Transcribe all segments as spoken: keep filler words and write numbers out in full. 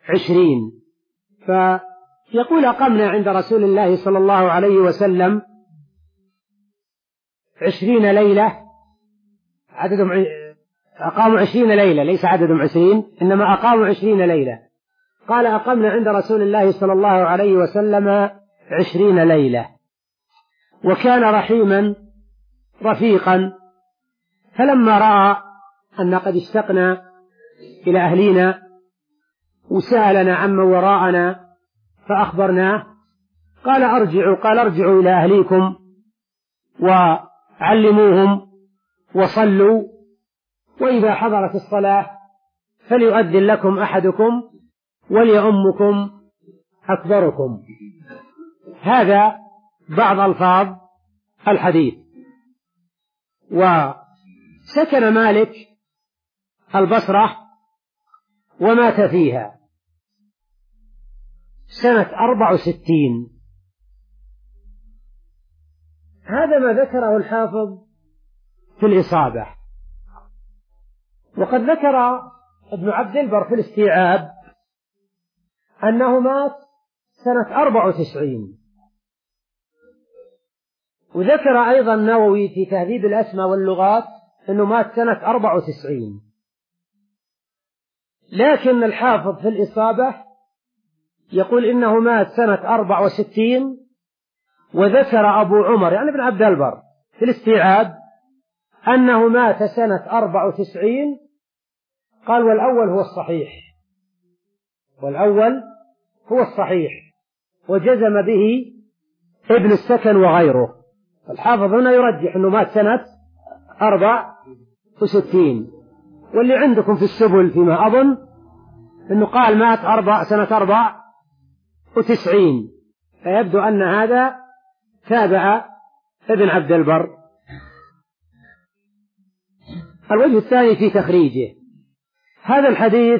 عشرين. فيقول أقمنا عند رسول الله صلى الله عليه وسلم عشرين ليلة، عددهم أقاموا عشرين ليلة، ليس عددهم عشرين إنما أقاموا عشرين ليلة. قال أقمنا عند رسول الله صلى الله عليه وسلم عشرين ليلة، وكان رحيما رفيقا، فلما رأى أن قد اشتقنا إلى أهلنا وسألنا عمن وراءنا فأخبرناه قال أرجعوا قال ارجعوا إلى أهليكم وعلموهم وصلوا، وإذا حضرت الصلاة فليؤذن لكم أحدكم وليؤمكم أكبركم. هذا بعض ألفاظ الحديث. وسكن مالك البصرة ومات فيها سنة أربع وستين. هذا ما ذكره الحافظ في الإصابة. وقد ذكر ابن عبد البر في الاستيعاب أنه مات سنة أربع وتسعين. وذكر أيضا النووي في تهذيب الأسماء واللغات أنه مات سنة أربع وتسعين. لكن الحافظ في الإصابة يقول إنه مات سنة أربع وستين. وذكر أبو عمر يعني ابن عبد البر في الاستيعاب أنه مات سنة أربع وتسعين. قال والأول هو الصحيح، والأول هو الصحيح، وجزم به ابن السكن وغيره. الحافظ هنا يرجح أنه مات سنة أربع وستين، واللي عندكم في السبل فيما أظن أنه قال مات أربع سنة أربع وتسعين، فيبدو أن هذا تابع ابن عبد البر. الوجه الثاني في تخريجه، هذا الحديث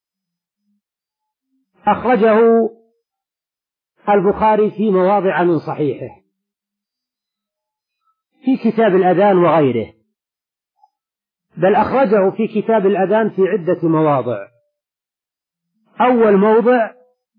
أخرجه البخاري في مواضع من صحيحه في كتاب الأذان وغيره، بل أخرجه في كتاب الأذان في عدة مواضع. أول موضع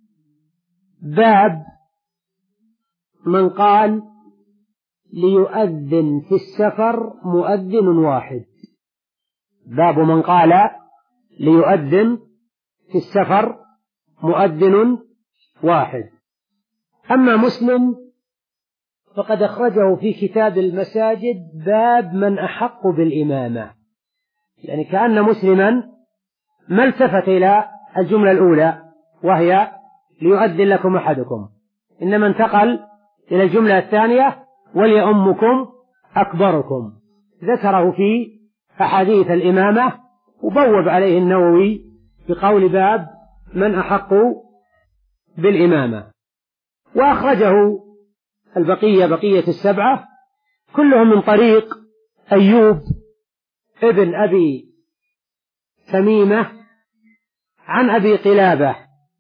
باب من قال ليؤذن في السفر مؤذن واحد، باب من قال ليؤذن في السفر مؤذن واحد. أما مسلم فقد أخرجه في كتاب المساجد باب من أحق بالإمامة، يعني كأن مسلما ما التفت إلى الجملة الأولى وهي ليؤذن لكم أحدكم، إنما انتقل إلى الجملة الثانية وليؤمكم أكبركم. ذكره في أحاديث الإمامة وبوب عليه النووي بقول باب من أحق بالإمامة. وأخرجه البقية بقية السبعة كلهم من طريق أيوب ابن أبي تميمة عن أبي قلابة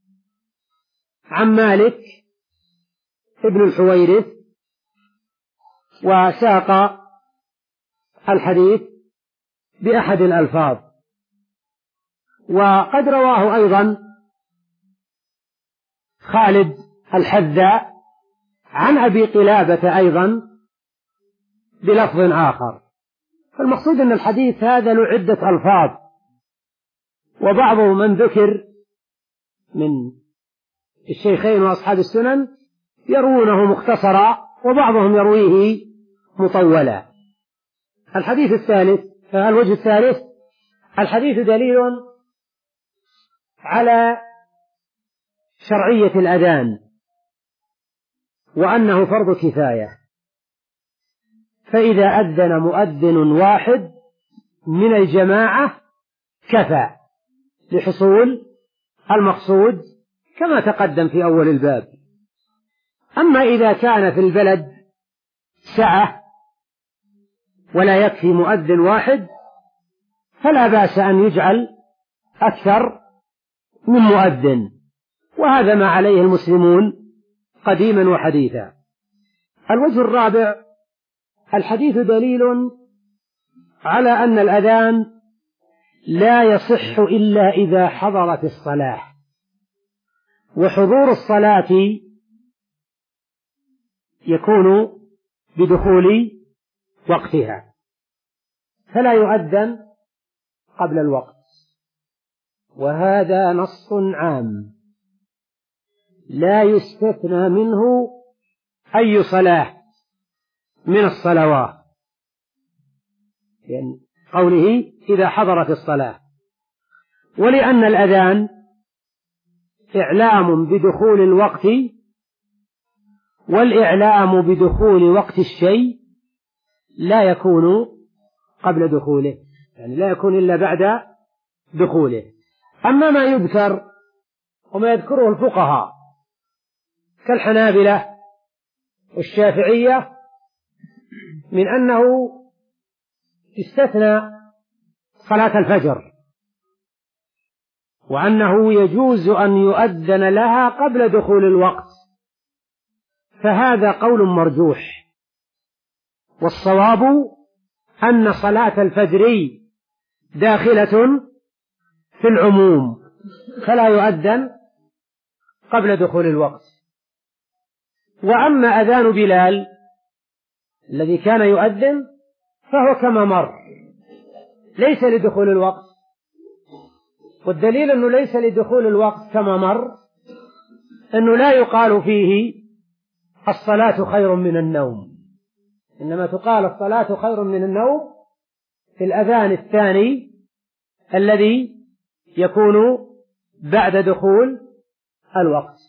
عن مالك ابن الحويرث، وساق الحديث بأحد الألفاظ. وقد رواه أيضا خالد الحذاء عن أبي قلابة أيضا بلفظ آخر. فالمقصود أن الحديث هذا له عدة ألفاظ، وبعض من ذكر من الشيخين وأصحاب السنن يروونه مختصرا، وبعضهم يرويه مطولا. الحديث الثالث الوجه الثالث، الحديث دليل على شرعية الأذان وأنه فرض كفاية، فإذا أذن مؤذن واحد من الجماعة كفى لحصول المقصود كما تقدم في أول الباب. أما إذا كان في البلد سعة ولا يكفي مؤذن واحد فلا بأس أن يجعل أكثر من مؤذن، وهذا ما عليه المسلمون قديما وحديثا. الوجه الرابع، الحديث دليل على أن الأذان لا يصح إلا إذا حضرت الصلاة، وحضور الصلاة يكون بدخول وقتها، فلا يؤذن قبل الوقت، وهذا نص عام لا يستثنى منه أي صلاة من الصلوات، يعني قوله إذا حضرت الصلاة، ولأن الأذان إعلام بدخول الوقت، والإعلام بدخول وقت الشيء لا يكون قبل دخوله، يعني لا يكون إلا بعد دخوله. أما ما يذكر وما يذكره الفقهاء كالحنابلة والشافعية من أنه استثنى صلاة الفجر، وأنه يجوز أن يؤذن لها قبل دخول الوقت، فهذا قول مرجوح، والصواب أن صلاة الفجر داخلة في العموم، فلا يؤذن قبل دخول الوقت. وأما أذان بلال الذي كان يؤذن فهو كما مر، ليس لدخول الوقت، والدليل أنه ليس لدخول الوقت كما مر أنه لا يقال فيه الصلاة خير من النوم، إنما تقال الصلاة خير من النوم في الأذان الثاني الذي يكون بعد دخول الوقت.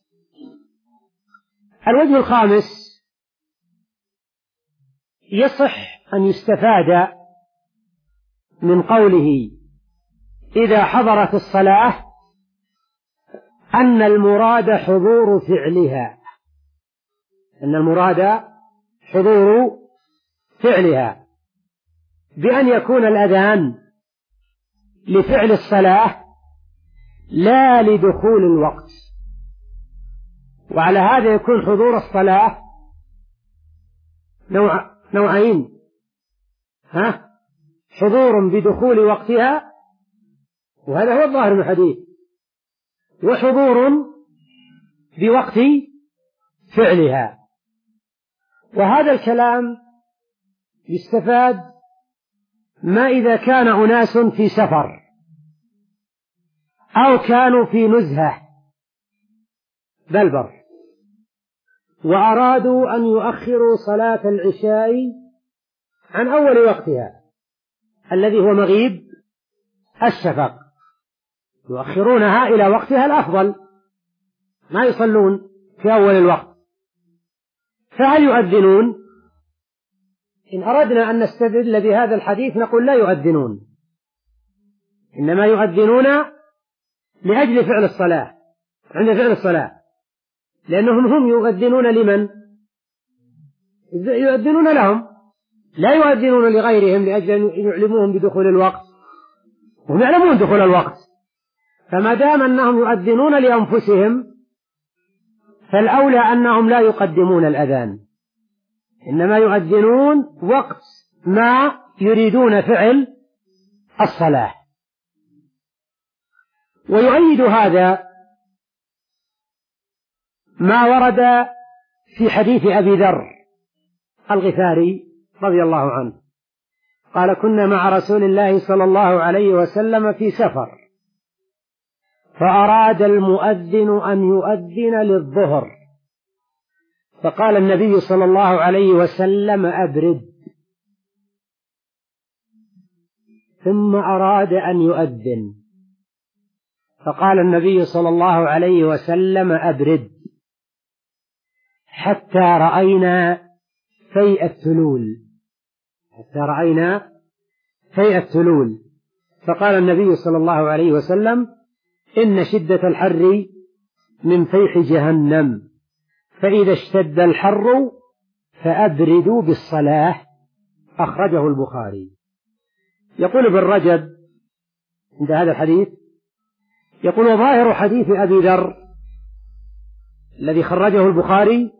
الوجه الخامس يصح أن يستفاد من قوله إذا حضرت الصلاة أن المراد حضور فعلها، أن المراد حضور فعلها، بأن يكون الأذان لفعل الصلاة لا لدخول الوقت. وعلى هذا يكون حضور الصلاة نوع نوعين، ها حضور بدخول وقتها، وهذا هو الظاهر من الحديث، وحضور بوقت فعلها. وهذا الكلام يستفاد ما إذا كان أناس في سفر أو كانوا في نزهة بلبر وأرادوا أن يؤخروا صلاة العشاء عن أول وقتها الذي هو مغيب الشفق، يؤخرونها إلى وقتها الأفضل، ما يصلون في أول الوقت، فهل يؤذنون؟ إن أردنا أن نستدل بهذا الحديث نقول لا يؤذنون، إنما يؤذنون لأجل فعل الصلاة، عند فعل الصلاة، لأنهم هم يؤذنون لمن؟ يؤذنون لهم، لا يؤذنون لغيرهم لأجل أن يعلموهم بدخول الوقت، وهم يعلمون دخول الوقت، فما دام أنهم يؤذنون لأنفسهم فالأولى أنهم لا يقدمون الأذان، إنما يؤذنون وقت ما يريدون فعل الصلاة. ويؤيد هذا ما ورد في حديث أبي ذر الغفاري رضي الله عنه قال كنا مع رسول الله صلى الله عليه وسلم في سفر، فأراد المؤذن أن يؤذن للظهر، فقال النبي صلى الله عليه وسلم أبرد، ثم أراد أن يؤذن، فقال النبي صلى الله عليه وسلم أبرد، حتى رأينا فيء الثلول، حتى رأينا فيء الثلول، فقال النبي صلى الله عليه وسلم إن شدة الحر من فيح جهنم، فإذا اشتد الحر فأبردوا بالصلاة، أخرجه البخاري. يقول ابن رجب عند هذا الحديث، يقول وظاهر حديث أبي ذر الذي خرجه البخاري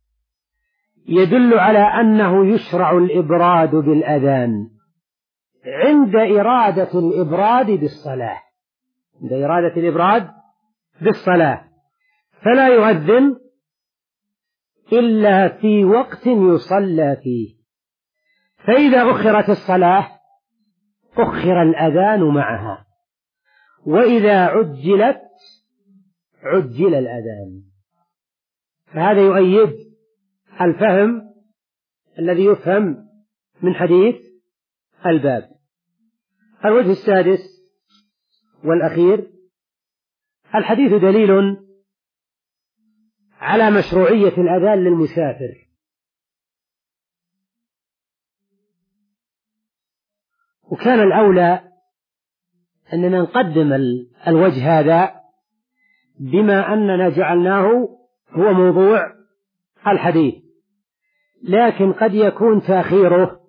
يدل على أنه يشرع الإبراد بالأذان عند إرادة الإبراد بالصلاة، عند إرادة الإبراد بالصلاة، فلا يؤذن إلا في وقت يصلى فيه، فإذا أخرت الصلاة أخر الأذان معها، وإذا عجلت عجل الأذان. فهذا يؤيد الفهم الذي يفهم من حديث الباب. الوجه السادس والأخير: الحديث دليل على مشروعية الأذان للمسافر، وكان الأولى أننا نقدم الوجه هذا بما أننا جعلناه هو موضوع الحديث، لكن قد يكون تأخيره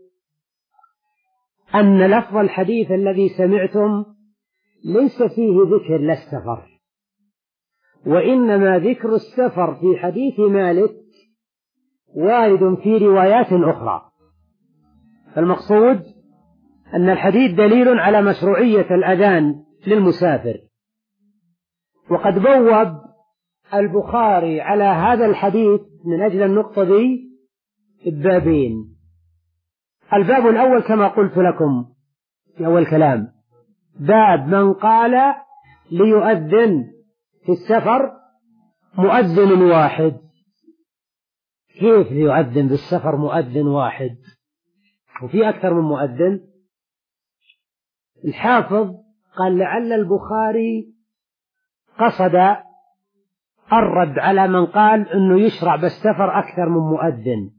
أن لفظ الحديث الذي سمعتم ليس فيه ذكر للسفر، وإنما ذكر السفر في حديث مالك وارد في روايات أخرى. فالمقصود أن الحديث دليل على مشروعية الأذان للمسافر. وقد بوب البخاري على هذا الحديث من أجل النقطة دي البابين. الباب الأول كما قلت لكم في أول كلام: باب من قال ليؤذن في السفر مؤذن واحد. كيف ليؤذن بالسفر مؤذن واحد وفي أكثر من مؤذن؟ الحافظ قال لعل البخاري قصد الرد على من قال أنه يشرع بالسفر أكثر من مؤذن،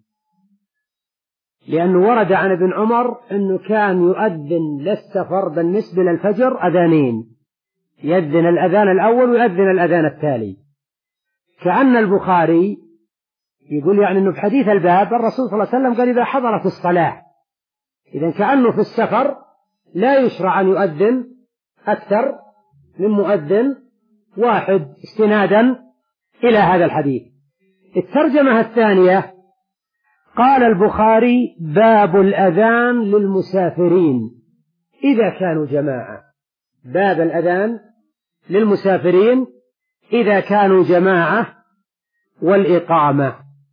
لأنه ورد عن ابن عمر أنه كان يؤذن للسفر بالنسبة للفجر أذانين، يأذن الأذان الأول ويؤذن الأذان التالي. كأن البخاري يقول يعني أنه في حديث الباب الرسول صلى الله عليه وسلم قال إذا حضرت الصلاة، إذن كأنه في السفر لا يشرع أن يؤذن أكثر من مؤذن واحد استنادا إلى هذا الحديث. الترجمة الثانية: قال البخاري باب الأذان للمسافرين إذا كانوا جماعة. باب الأذان للمسافرين إذا كانوا جماعة والإقامة.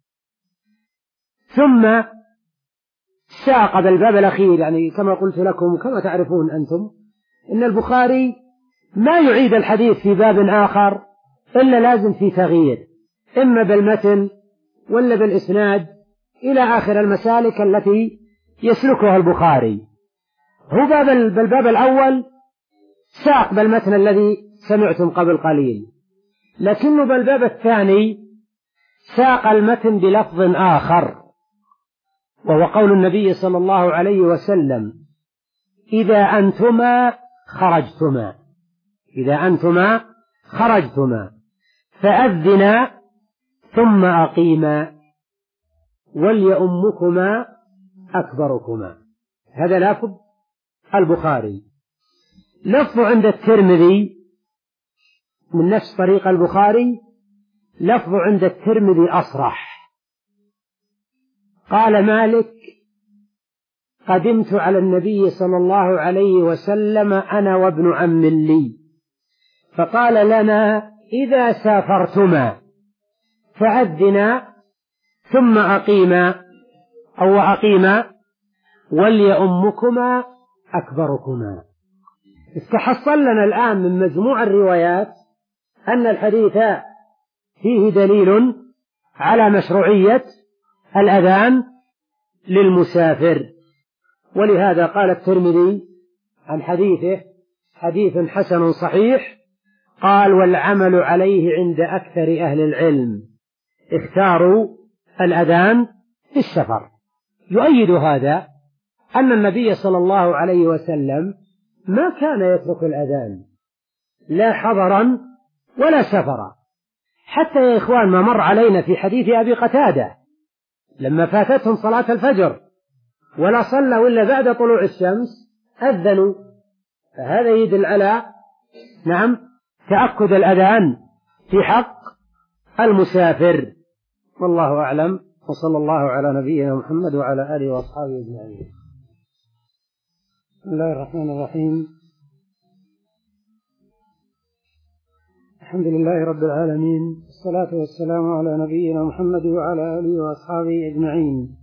ثم ساق بالباب الأخير، يعني كما قلت لكم كما تعرفون أنتم إن البخاري ما يعيد الحديث في باب آخر إلا لازم في تغيير، إما بالمتن ولا بالإسناد إلى آخر المسالك التي يسلكها البخاري. هو باب بالباب الأول ساق بالمتن الذي سمعتم قبل قليل، لكنه بالباب الثاني ساق المتن بلفظ آخر، وهو قول النبي صلى الله عليه وسلم: إذا أنتما خرجتما إذا أنتما خرجتما فأذنا ثم أقيما وليؤمكما أكبركما. هذا لفظ البخاري. لفظ عند الترمذي من نفس طريق البخاري، لفظ عند الترمذي أصرح. قال مالك: قدمت على النبي صلى الله عليه وسلم أنا وابن عم لي، فقال لنا: إذا سافرتما فأذنا ثم أقيما أو أقيما وليؤمكما أكبركما. استحصل لنا الآن من مجموع الروايات أن الحديث فيه دليل على مشروعية الأذان للمسافر، ولهذا قال الترمذي عن حديثه: حديث حسن صحيح. قال: والعمل عليه عند أكثر أهل العلم، اختاروا الأذان في السفر. يؤيد هذا أن النبي صلى الله عليه وسلم ما كان يترك الأذان لا حضرا ولا سفرا، حتى يا إخوان ما مر علينا في حديث أبي قتادة لما فاتتهم صلاة الفجر ولا صلوا إلا بعد طلوع الشمس أذنوا. فهذا يدل على نعم تأكد الأذان في حق المسافر. والله أعلم، وصلى الله على نبينا محمد وعلى آله وأصحابه أجمعين. بسم الله الرحمن الرحيم. الحمد لله رب العالمين، والصلاة والسلام على نبينا محمد وعلى آله وأصحابه أجمعين.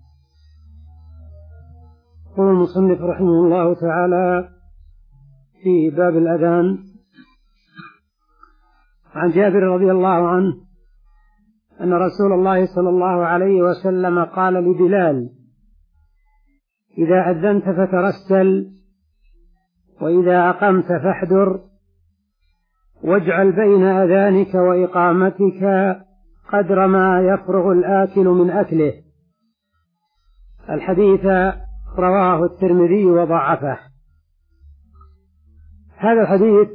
يقول المصنف رحمه الله تعالى في باب الأذان عن جابر رضي الله عنه أن رسول الله صلى الله عليه وسلم قال لبلال: إذا أذنت فترسل، وإذا أقمت فاحذر، واجعل بين أذانك وإقامتك قدر ما يفرغ الآكل من أكله. الحديث رواه الترمذي وضعفه. هذا الحديث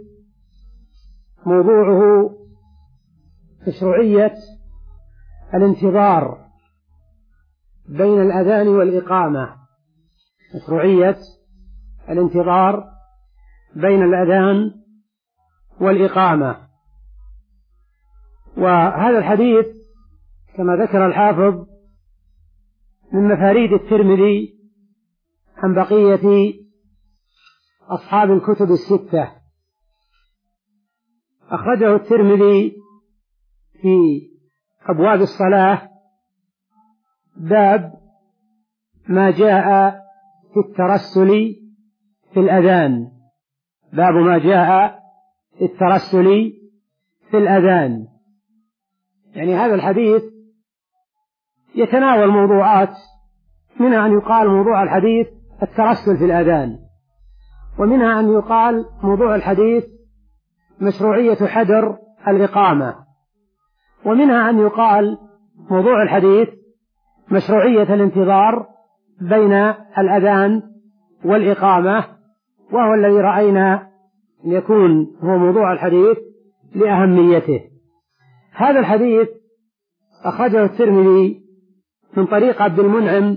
موضوعه مشروعية الانتظار بين الأذان والإقامة، مشروعية الانتظار بين الأذان والإقامة. وهذا الحديث كما ذكر الحافظ من مفاريد الترمذي عن بقية أصحاب الكتب الستة. أخرجه الترمذي في أبواب الصلاة باب ما جاء في الترسل في الأذان، باب ما جاء في الترسل في الأذان. يعني هذا الحديث يتناول موضوعات، منها أن يقال موضوع الحديث الترسل في الأذان، ومنها أن يقال موضوع الحديث مشروعية حذر الإقامة، ومنها أن يقال موضوع الحديث مشروعية الانتظار بين الأذان والإقامة، وهو الذي رأينا أن يكون هو موضوع الحديث لأهميته. هذا الحديث أخرجه الترمذي من طريق عبد المنعم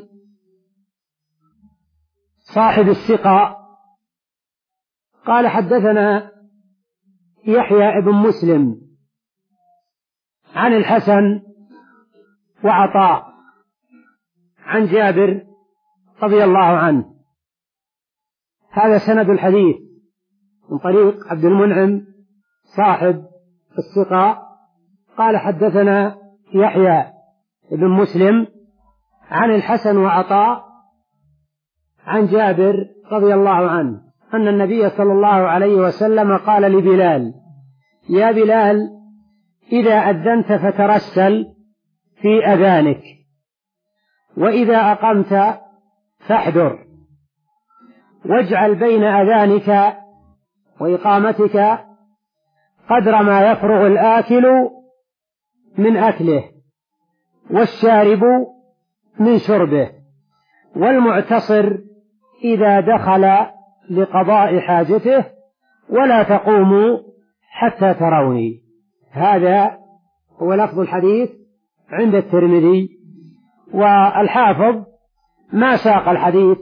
صاحب الثقة قال: حدثنا يحيى بن مسلم عن الحسن وعطاء عن جابر رضي الله عنه. هذا سند الحديث من طريق عبد المنعم صاحب الثقة قال: حدثنا يحيى بن مسلم عن الحسن وعطاء عن جابر رضي الله عنه أن النبي صلى الله عليه وسلم قال لبلال: يا بلال، إذا أذنت فترسل في أذانك، وإذا أقمت فاحذر، واجعل بين أذانك وإقامتك قدر ما يفرغ الآكل من أكله، والشارب من شربه، والمعتصر إذا دخل لقضاء حاجته، ولا تقوموا حتى تروني. هذا هو لفظ الحديث عند الترمذي، والحافظ ما ساق الحديث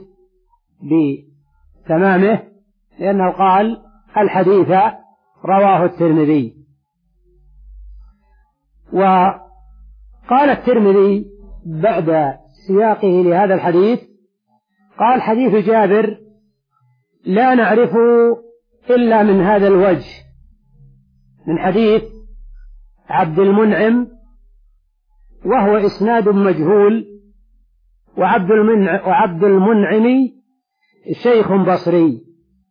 بتمامه لأنه قال: الحديث رواه الترمذي. وقال الترمذي بعد سياقه لهذا الحديث قال: حديث جابر لا نعرفه إلا من هذا الوجه، من حديث عبد المنعم، وهو إسناد مجهول، وعبد المنعم, وعبد المنعم شيخ بصري.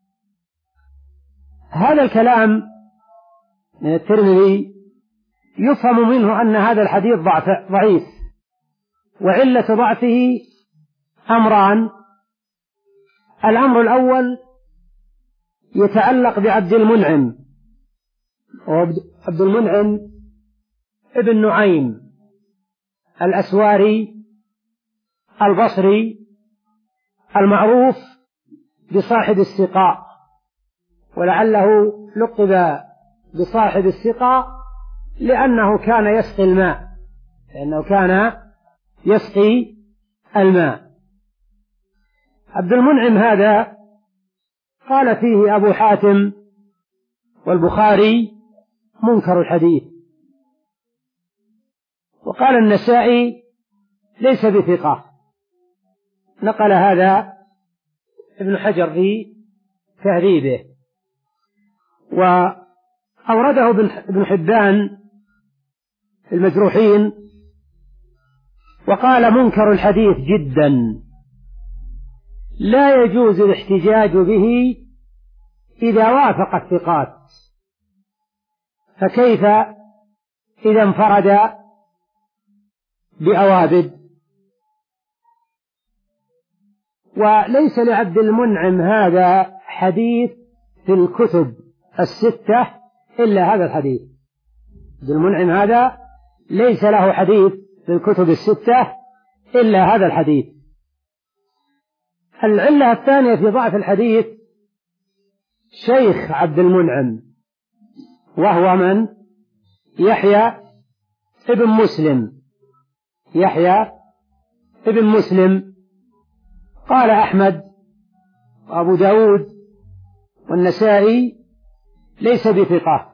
هذا الكلام من الترمذي يفهم منه أن هذا الحديث ضعيف، وعلة ضعفه أمران: الأمر الأول يتعلق بعبد المنعم، وعبد المنعم ابن نعيم الأسواري البصري المعروف بصاحب السقاء، ولعله لقب بصاحب السقاء لأنه كان يسقي الماء، لأنه كان يسقي الماء. عبد المنعم هذا قال فيه أبو حاتم والبخاري منكر الحديث، وقال النسائي ليس بثقة. نقل هذا ابن حجر في تهذيبه. أورده ابن حبان في المجروحين وقال منكر الحديث جدا، لا يجوز الاحتجاج به إذا وافق الثقات، فكيف إذا انفرد بأوابد؟ وليس لعبد المنعم هذا حديث في الكتب الستة إلا هذا الحديث. عبد المنعم هذا ليس له حديث في الكتب الستة إلا هذا الحديث. العلة الثانية في ضعف الحديث شيخ عبد المنعم، وهو من؟ يحيى ابن مسلم. يحيى ابن مسلم قال أحمد وأبو داود والنسائي ليس بثقة،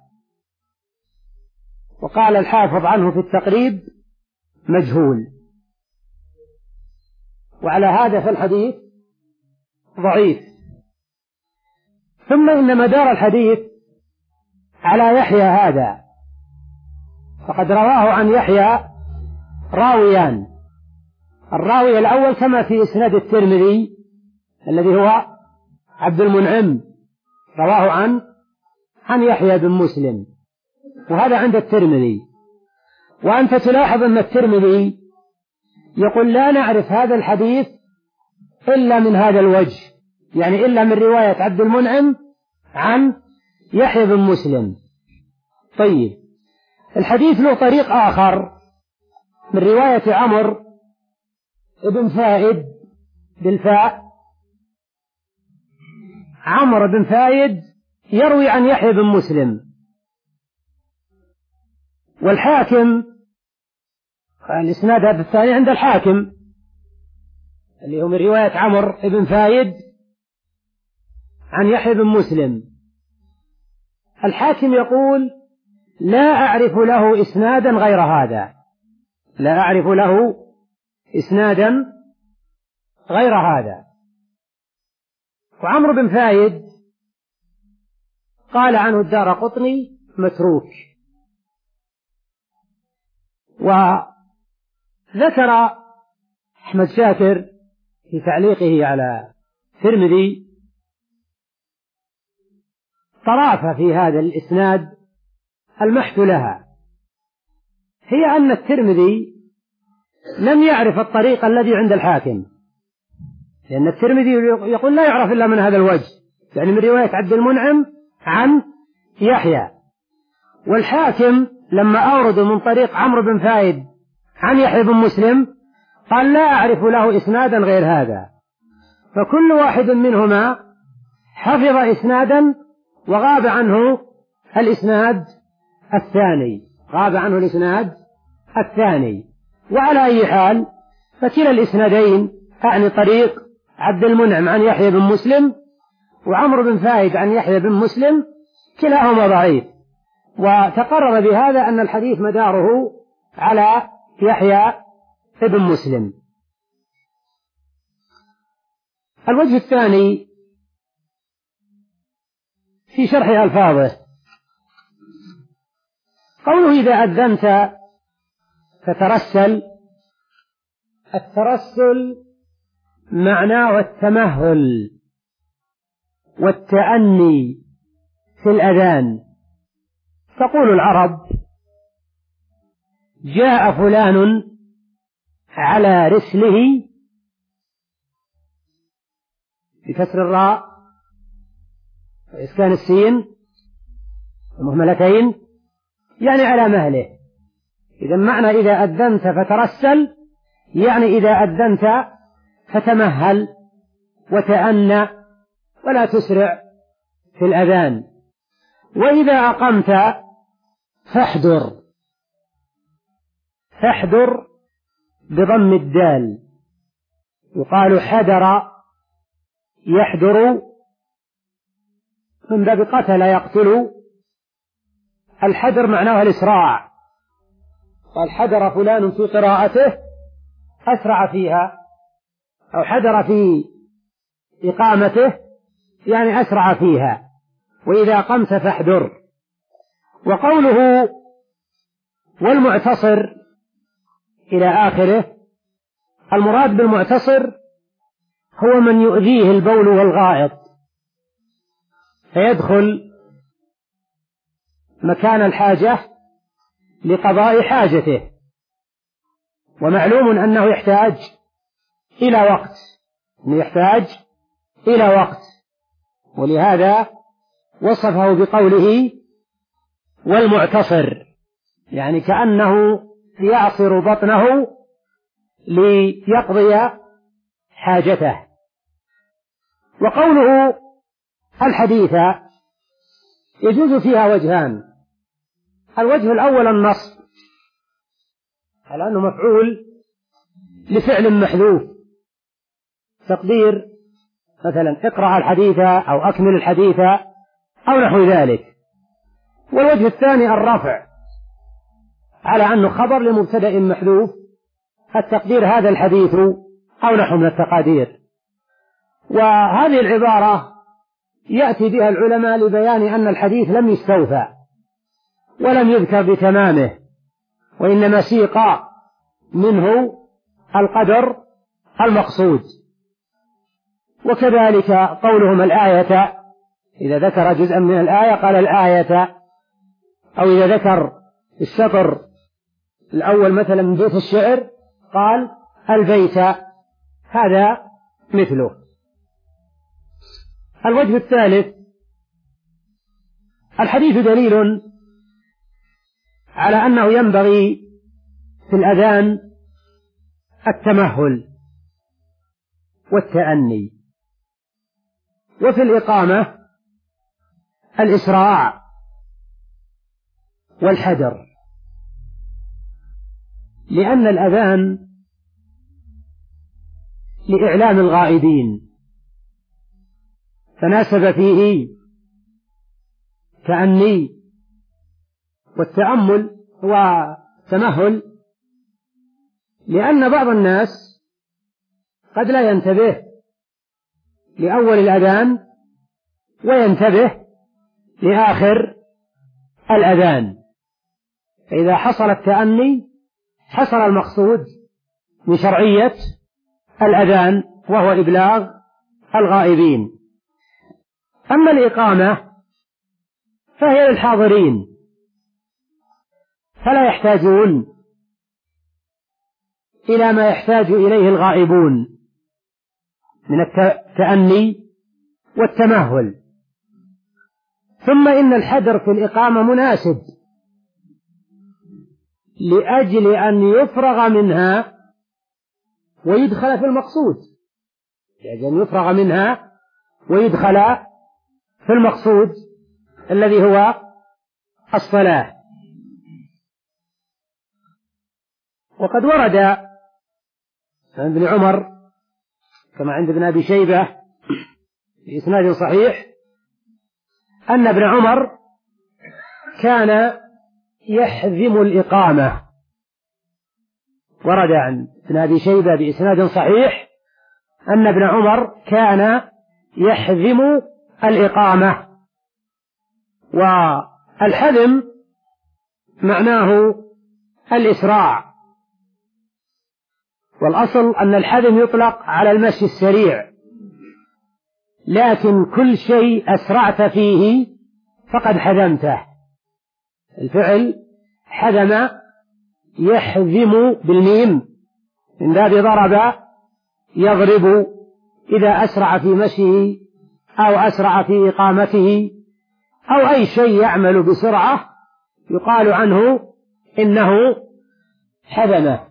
وقال الحافظ عنه في التقريب مجهول، وعلى هذا فالحديث ضعيف. ثم إن مدار الحديث على يحيى هذا، فقد رواه عن يحيى راويان، الراوي الأول كما في إسناد الترمذي الذي هو عبد المنعم رواه عن عن يحيى بن مسلم، وهذا عند الترمذي. وأنت تلاحظ أن الترمذي يقول لا نعرف هذا الحديث إلا من هذا الوجه، يعني إلا من رواية عبد المنعم عن يحيى بن مسلم. طيب، الحديث له طريق آخر من رواية عمرو بن فائد بالفاء. عمرو بن فائد يروي عن يحيى بن مسلم، والحاكم الإسناد هذا الثاني عند الحاكم اللي هو من رواية عمرو بن فائد عن يحيى بن مسلم. الحاكم يقول لا أعرف له إسنادا غير هذا، لا أعرف له إسنادا غير هذا. وعمرو بن فائد قال عنه الدارقطني متروك. وذكر أحمد شاكر في تعليقه على الترمذي طرافة في هذا الإسناد المحث لها، هي أن الترمذي لم يعرف الطريق الذي عند الحاكم، لأن الترمذي يقول لا يعرف إلا من هذا الوجه، يعني من رواية عبد المنعم عن يحيى. والحاكم لما أورد من طريق عمرو بن فائد عن يحيى بن مسلم قال لا أعرف له إسنادا غير هذا، فكل واحد منهما حفظ إسنادا وغاب عنه الإسناد الثاني، غاب عنه الإسناد الثاني. وعلى أي حال فكلا الإسنادين، أعني طريق عبد المنعم عن يحيى بن مسلم وعمرو بن فائد عن يحيى بن مسلم، كلاهما ضعيف. وتقرر بهذا أن الحديث مداره على يحيى بن مسلم. الوجه الثاني في شرح ألفاظه، قوله إذا أذنت فترسل. الترسل معناه التمهل والتأني في الأذان. تقول العرب جاء فلان على رسله بكسر الراء وإسكان السين المهملتين، يعني على مهله. إذا معنى إذا أذنت فترسل يعني إذا أذنت فتمهل وتأنى ولا تسرع في الأذان. وإذا أقمت فاحذر، فاحذر بضم الدال، يقال حذر يحذر من باب قتل يقتل. الحذر معناه الإسراع، قال حذر فلان في قراءته أسرع فيها، أو حذر في إقامته يعني أسرع فيها. وإذا قمت فاحذر. وقوله والمعتصر إلى آخره، المراد بالمعتصر هو من يؤذيه البول والغائط فيدخل مكان الحاجة لقضاء حاجته، ومعلوم أنه يحتاج إلى وقت أنه يحتاج إلى وقت ولهذا وصفه بقوله والمعتصر، يعني كأنه يعصر بطنه ليقضي حاجته. وقوله الحديثة يجوز فيها وجهان، الوجه الأول النصب على أنه مفعول لفعل محذوف، تقدير مثلا اقرأ الحديثة أو أكمل الحديثة أو نحو ذلك. والوجه الثاني الرفع على أنه خبر لمبتدأ محذوف، التقدير هذا الحديث أو نحو من التقادير. وهذه العبارة يأتي بها العلماء لبيان أن الحديث لم يستوفى ولم يذكر بتمامه، وإنما سيق منه القدر المقصود. وكذلك قولهم الآية، إذا ذكر جزءا من الآية قال الآية، أو إذا ذكر السطر الأول مثلا من بيت الشعر قال البيت، هذا مثله. الوجه الثالث الحديث دليل على أنه ينبغي في الأذان التمهل والتأني، وفي الإقامة الإسراع والحذر، لأن الأذان لإعلام الغائبين فناسب فيه تأني والتأمل وتمهل، لأن بعض الناس قد لا ينتبه لأول الأذان وينتبه لآخر الأذان، فإذا حصل التأني حصل المقصود من شرعية الأذان وهو إبلاغ الغائبين. أما الإقامة فهي للحاضرين فلا يحتاجون إلى ما يحتاج إليه الغائبون من التأني والتمهل. ثم إن الحذر في الإقامة مناسب لأجل أن يفرغ منها ويدخل في المقصود، لأجل أن يفرغ منها ويدخل في المقصود الذي هو الصلاة. وقد ورد عن ابن عمر كما عند ابن أبي شيبة بإسناد صحيح أن ابن عمر كان يحذم الإقامة، ورد عن ابن أبي شيبة بإسناد صحيح أن ابن عمر كان يحذم الإقامة. والحذم معناه الإسراع، والأصل أن الحذم يطلق على المشي السريع، لكن كل شيء أسرعت فيه فقد حذمته. الفعل حذم يحذم بالميم من باب ضرب يضرب، إذا أسرع في مشيه أو أسرع في إقامته أو أي شيء يعمل بسرعة يقال عنه إنه حذمه.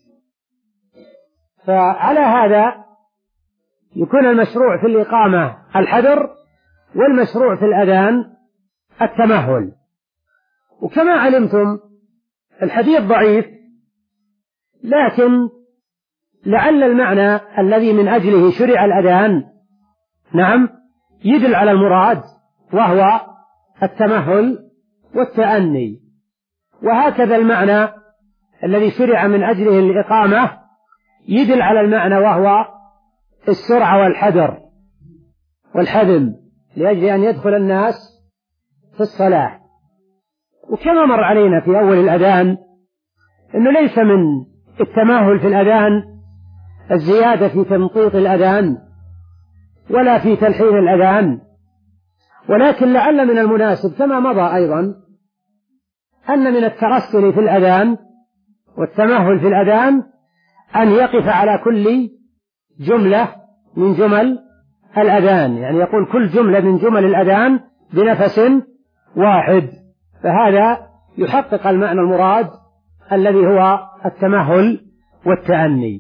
فعلى هذا يكون المشروع في الإقامة الحذر، والمشروع في الأذان التمهل. وكما علمتم الحديث ضعيف، لكن لعل المعنى الذي من أجله شرع الأذان نعم يدل على المراد، وهو التمهل والتأني. وهكذا المعنى الذي شرع من أجله الإقامة يدل على المعنى، وهو السرعة والحذر والحذم، لأجل أن يدخل الناس في الصلاة. وكما مر علينا في أول الأذان أنه ليس من التماهل في الأذان الزيادة في تمطيط الأذان ولا في تلحين الأذان، ولكن لعل من المناسب كما مضى أيضا أن من الترسل في الأذان والتمهل في الأذان أن يقف على كل جملة من جمل الأذان، يعني يقول كل جملة من جمل الأذان بنفس واحد، فهذا يحقق المعنى المراد الذي هو التمهل والتأني.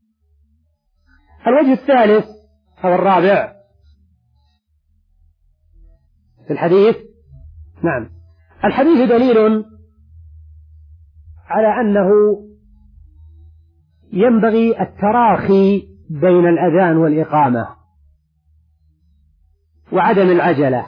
الوجه الثالث أو الرابع في الحديث، نعم، الحديث دليل على أنه ينبغي التراخي بين الأذان والإقامة وعدم العجلة،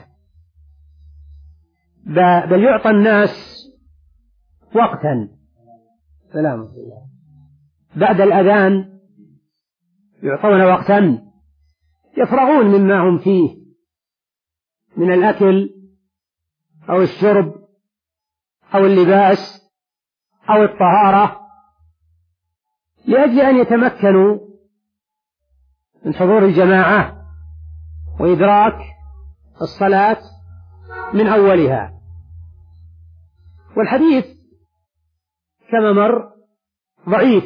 بل يعطى الناس وقتا سلام الله بعد الأذان، يعطون وقتا يفرغون مما هم فيه من الأكل أو الشرب أو اللباس أو الطهارة، لأجل أن يتمكنوا من حضور الجماعة وإدراك الصلاة من أولها. والحديث كما مر ضعيف،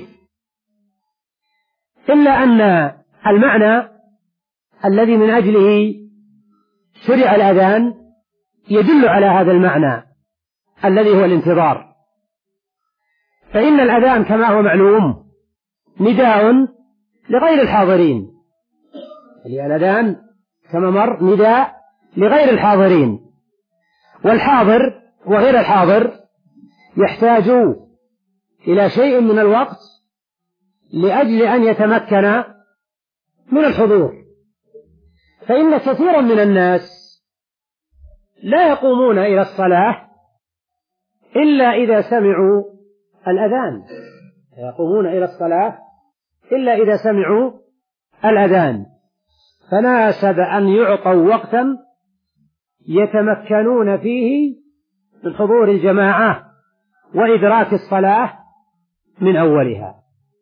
إلا أن المعنى الذي من أجله شرع الأذان يدل على هذا المعنى الذي هو الانتظار، فإن الأذان كما هو معلوم نداء لغير الحاضرين، الأذان كما مر نداء لغير الحاضرين، والحاضر وغير الحاضر يحتاج إلى شيء من الوقت لأجل أن يتمكن من الحضور، فإن كثيرا من الناس لا يقومون إلى الصلاة إلا إذا سمعوا الأذان، لا يقومون إلى الصلاة إلا إذا سمعوا الأذان، فناسب أن يعطوا وقتا يتمكنون فيه من حضور الجماعة وإدراك الصلاة من أولها.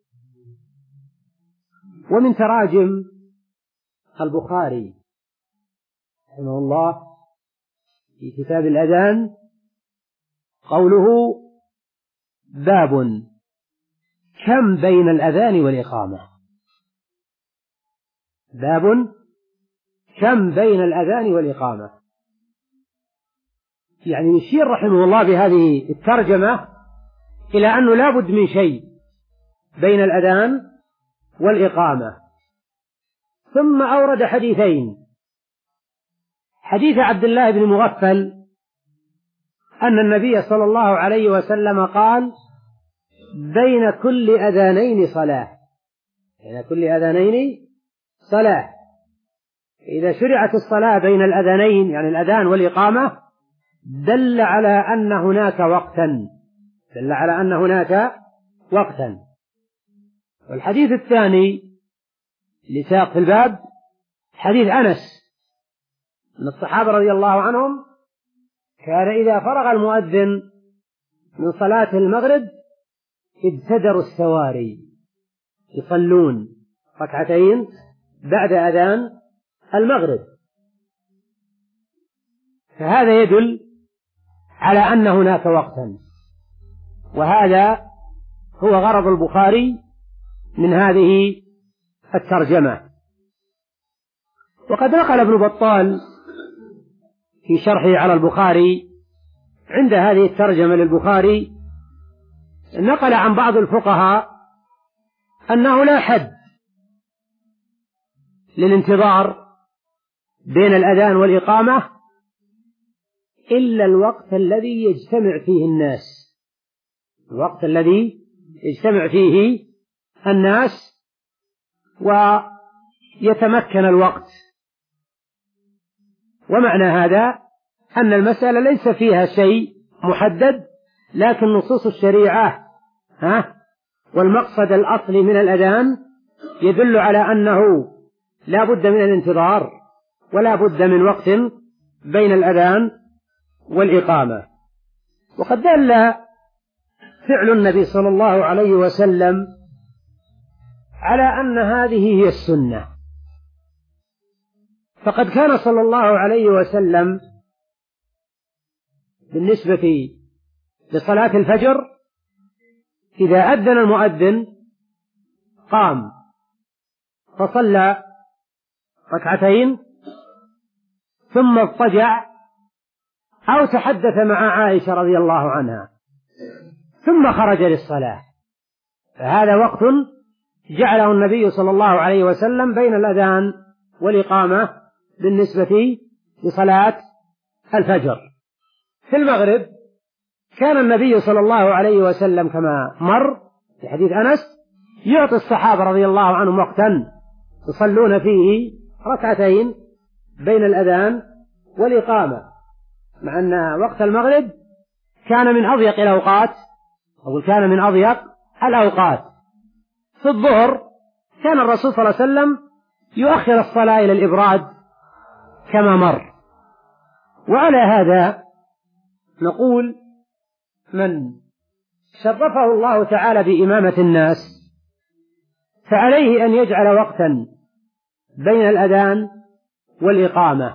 ومن تراجم البخاري رحمه الله في كتاب الأذان قوله: باب كم بين الأذان والإقامة، باب كم بين الأذان والإقامة، يعني يشير رحمه الله بهذه الترجمة إلى أنه لا بد من شيء بين الأذان والإقامة. ثم أورد حديثين: حديث عبد الله بن مغفل أن النبي صلى الله عليه وسلم قال: بين كل أذانين صلاة، بين كل أذانين صلاة. إذا شرعت الصلاة بين الأذانين يعني الأذان والإقامة دل على أن هناك وقتا، دل على أن هناك وقتا. والحديث الثاني اللي ساق في الباب حديث أنس أن الصحابة رضي الله عنهم كان إذا فرغ المؤذن من صلاة المغرب ابتدروا السواري، يصلون ركعتين بعد أذان المغرب، فهذا يدل على أن هناك وقتا، وهذا هو غرض البخاري من هذه الترجمة. وقد نقل ابن بطال في شرحه على البخاري عند هذه الترجمة للبخاري، نقل عن بعض الفقهاء أنه لا حد للانتظار بين الأذان والإقامة إلا الوقت الذي يجتمع فيه الناس، الوقت الذي يجتمع فيه الناس ويتمكن الوقت. ومعنى هذا أن المسألة ليس فيها شيء محدد، لكن نصوص الشريعة ها والمقصد الأصلي من الأذان يدل على أنه لا بد من الانتظار ولا بد من وقت بين الأذان والإقامة. وقد دل فعل النبي صلى الله عليه وسلم على أن هذه هي السنة، فقد كان صلى الله عليه وسلم بالنسبة لصلاة الفجر إذا أذن المؤذن قام فصلى ركعتين ثم اضطجع أو تحدث مع عائشة رضي الله عنها ثم خرج للصلاة. فهذا وقت جعله النبي صلى الله عليه وسلم بين الأذان والإقامة بالنسبة لصلاة الفجر. في المغرب كان النبي صلى الله عليه وسلم كما مر في حديث أنس يعطي الصحابة رضي الله عنهم وقتا يصلون فيه ركعتين بين الأذان والإقامة، مع أن وقت المغرب كان من أضيق الأوقات أو كان من أضيق الأوقات. في الظهر كان الرسول صلى الله عليه وسلم يؤخر الصلاة إلى الإبراد كما مر. وعلى هذا نقول من شرفه الله تعالى بإمامة الناس فعليه أن يجعل وقتا بين الأذان والإقامة،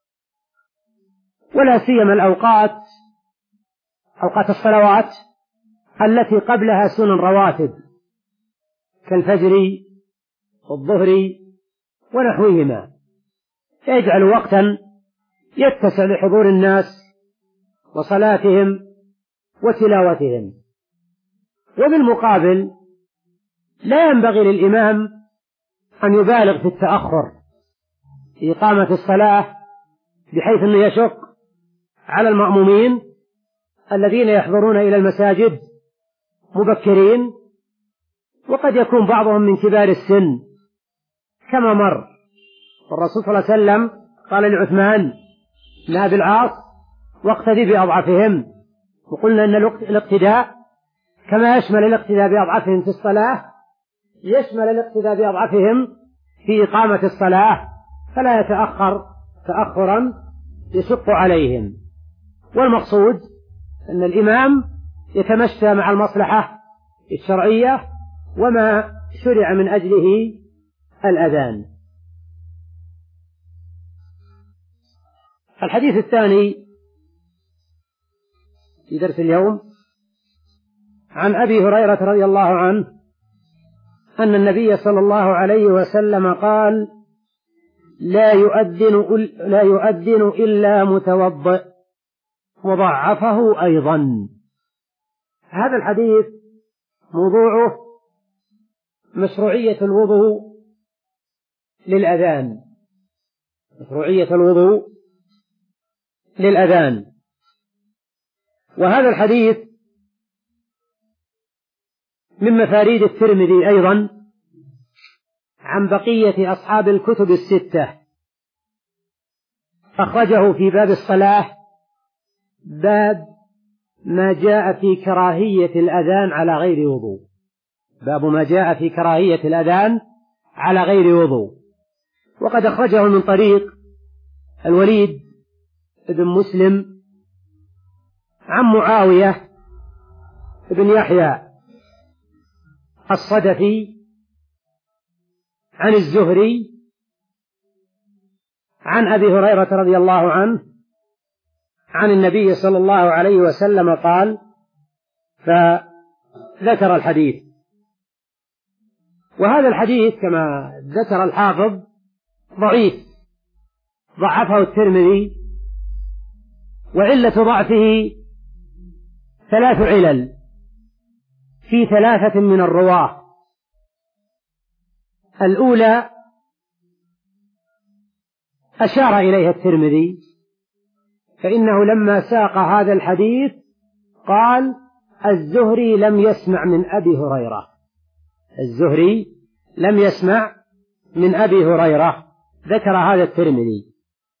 ولا سيما الأوقات أوقات الصلوات التي قبلها سنن رواتب كالفجر والظهر ونحوهما، يجعل وقتا يتسع لحضور الناس وصلاتهم وتلاوتهم. وبالمقابل لا ينبغي للإمام أن يبالغ في التأخر في إقامة الصلاة بحيث أنه يشق على المأمومين الذين يحضرون إلى المساجد مبكرين، وقد يكون بعضهم من كبار السن كما مر. والرسول صلى الله عليه وسلم قال لعثمان بن أبي العاص واقتدي بأضعفهم، وقلنا أن الاقتداء كما يشمل الاقتداء بأضعفهم في الصلاة يشمل الاقتداء بأضعفهم في إقامة الصلاة، فلا يتأخر تأخرا يشق عليهم. والمقصود أن الإمام يتمشى مع المصلحة الشرعية وما شرع من أجله الأذان. الحديث الثاني في درس اليوم عن أبي هريرة رضي الله عنه أن النبي صلى الله عليه وسلم قال: لا يؤذن, لا يؤذن إلا متوضئ، وضعفه أيضا. هذا الحديث موضوعه مشروعية الوضوء للأذان، مشروعية الوضوء للأذان. وهذا الحديث من مفاريد الترمذي أيضا عن بقية أصحاب الكتب الستة، أخرجه في باب الصلاة، باب ما جاء في كراهية الأذان على غير وضوء، باب ما جاء في كراهية الأذان على غير وضوء. وقد أخرجه من طريق الوليد بن مسلم عن معاوية بن يحيى الصدفي عن الزهري عن أبي هريرة رضي الله عنه عن النبي صلى الله عليه وسلم قال، فذكر الحديث. وهذا الحديث كما ذكر الحافظ ضعيف، ضعفه الترمذي، وعلة ضعفه ثلاث علل في ثلاثة من الرواة. الأولى أشار إليها الترمذي، فإنه لما ساق هذا الحديث قال: الزهري لم يسمع من أبي هريرة، الزهري لم يسمع من أبي هريرة، ذكر هذا الترمذي.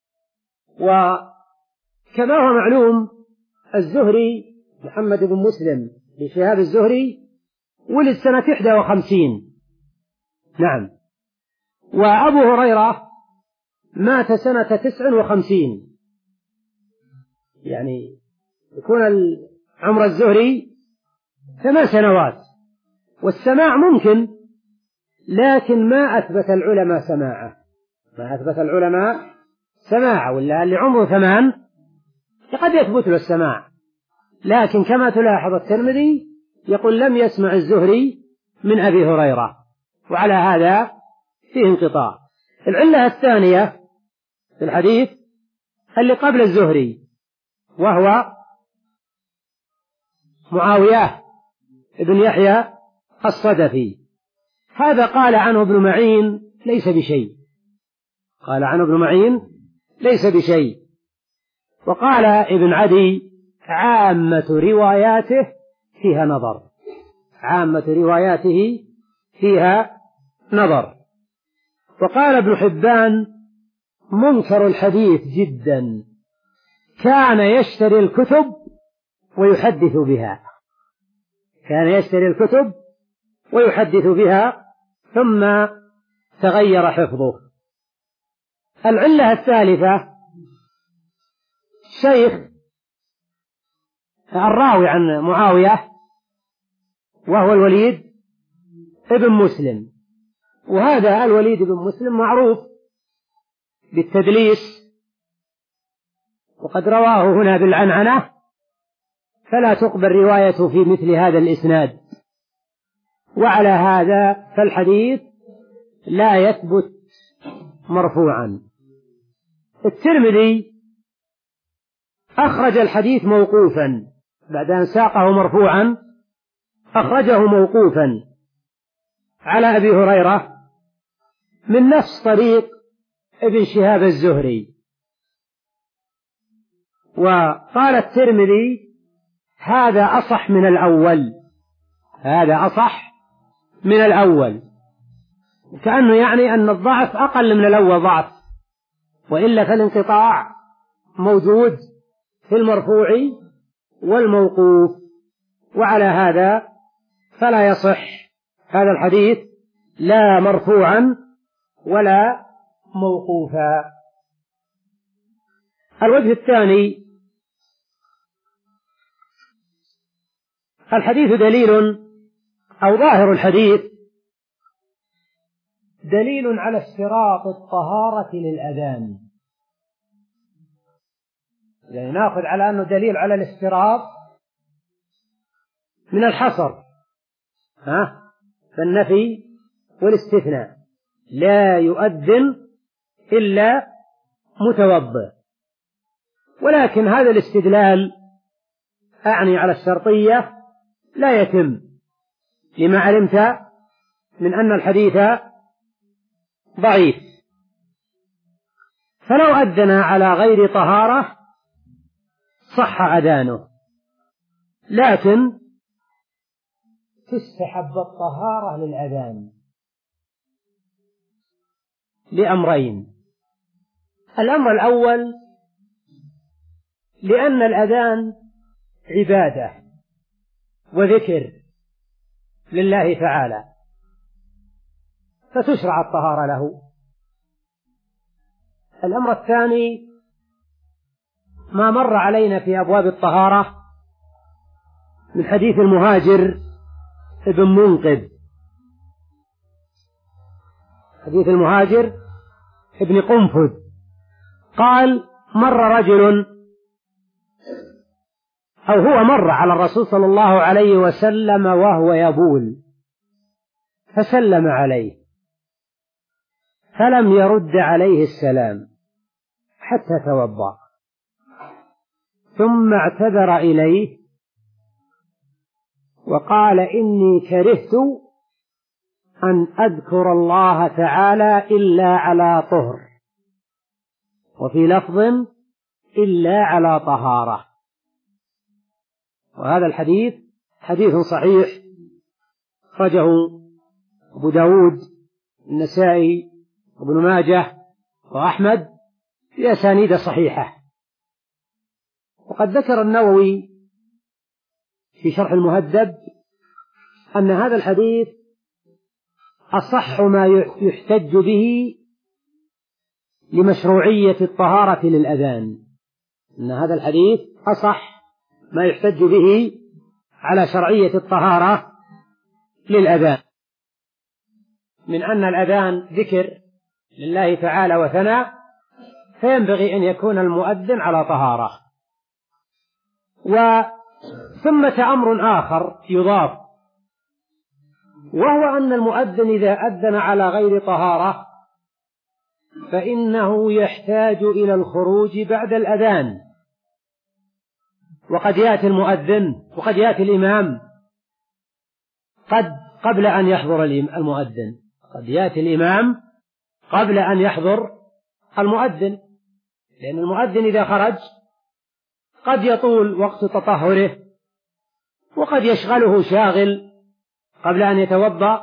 وكما هو معلوم الزهري محمد بن مسلم بن شهاب الزهري ولد سنة إحدى وخمسين، نعم، وأبو هريرة مات سنة تسع وخمسين، يعني يكون عمر الزهري ثمان سنوات، والسماع ممكن، لكن ما أثبت العلماء سماعه، ما أثبت العلماء سماعه، ولا اللي عمره ثمان قد يثبت له السماع، لكن كما تلاحظ الترمذي يقول لم يسمع الزهري من أبي هريرة، وعلى هذا فيه انقطاع. العلة الثانية في الحديث اللي قبل الزهري، وهو معاوية ابن يحيى الصدفي، هذا قال عنه ابن معين ليس بشيء، قال عنه ابن معين ليس بشيء، وقال ابن عدي عامة رواياته فيها نظر، عامة رواياته فيها نظر. وقال ابن حبان منكر الحديث جدا، كان يشتري الكتب ويحدث بها، كان يشتري الكتب ويحدث بها ثم تغير حفظه. العلة الثالثة شيخ الراوي عن معاوية وهو الوليد ابن مسلم، وهذا الوليد بن مسلم معروف بالتدليس، وقد رواه هنا بالعنعنة، فلا تقبل روايته في مثل هذا الإسناد، وعلى هذا فالحديث لا يثبت مرفوعا. الترمذي أخرج الحديث موقوفا بعد أن ساقه مرفوعا، أخرجه موقوفا على أبي هريرة من نفس طريق ابن شهاب الزهري، وقال الترمذي هذا أصح من الأول، هذا أصح من الأول، كأنه يعني أن الضعف أقل من الأول ضعف، وإلا فالانقطاع موجود في المرفوع والموقوف، وعلى هذا فلا يصح هذا الحديث لا مرفوعا ولا موقوفا. الوجه الثاني الحديث دليل أو ظاهر الحديث دليل على اشتراط الطهارة للأذان، يعني نأخذ على أنه دليل على الاشتراط من الحصر، ها فالنفي والاستثناء، لا يؤذن إلا متوضئ، ولكن هذا الاستدلال أعني على الشرطية لا يتم، لما علمت من أن الحديث ضعيف، فلو أذن على غير طهارة صح أذانه، لكن تستحب الطهارة للأذان لأمرين. الأمر الأول لأن الأذان عبادة وذكر لله تعالى، فتشرع الطهارة له. الأمر الثاني ما مر علينا في أبواب الطهارة من حديث المهاجر ابن منقذ، حديث المهاجر ابن قنفذ، قال مر رجل أو هو مر على الرسول صلى الله عليه وسلم وهو يبول، فسلم عليه فلم يرد عليه السلام حتى توضأ، ثم اعتذر إليه وقال إني كرهت أن أذكر الله تعالى إلا على طهر، وفي لفظ إلا على طهارة. وهذا الحديث حديث صحيح أخرجه أبو داود النسائي وابن ماجه وأحمد بأسانيد صحيحة. وقد ذكر النووي في شرح المهذب أن هذا الحديث أصح ما يحتج به لمشروعية الطهارة للأذان، أن هذا الحديث أصح ما يحتج به على شرعية الطهارة للأذان، من أن الأذان ذكر لله تعالى وثناء، فينبغي أن يكون المؤذن على طهارة. وثمة أمر آخر يضاف، وهو أن المؤذن إذا أذن على غير طهارة فإنه يحتاج إلى الخروج بعد الأذان، وقد يأتي المؤذن وقد يأتي الإمام قد قبل أن يحضر المؤذن، قد يأتي الإمام قبل أن يحضر المؤذن، لأن المؤذن إذا خرج قد يطول وقت تطهره، وقد يشغله شاغل قبل أن يتوضأ.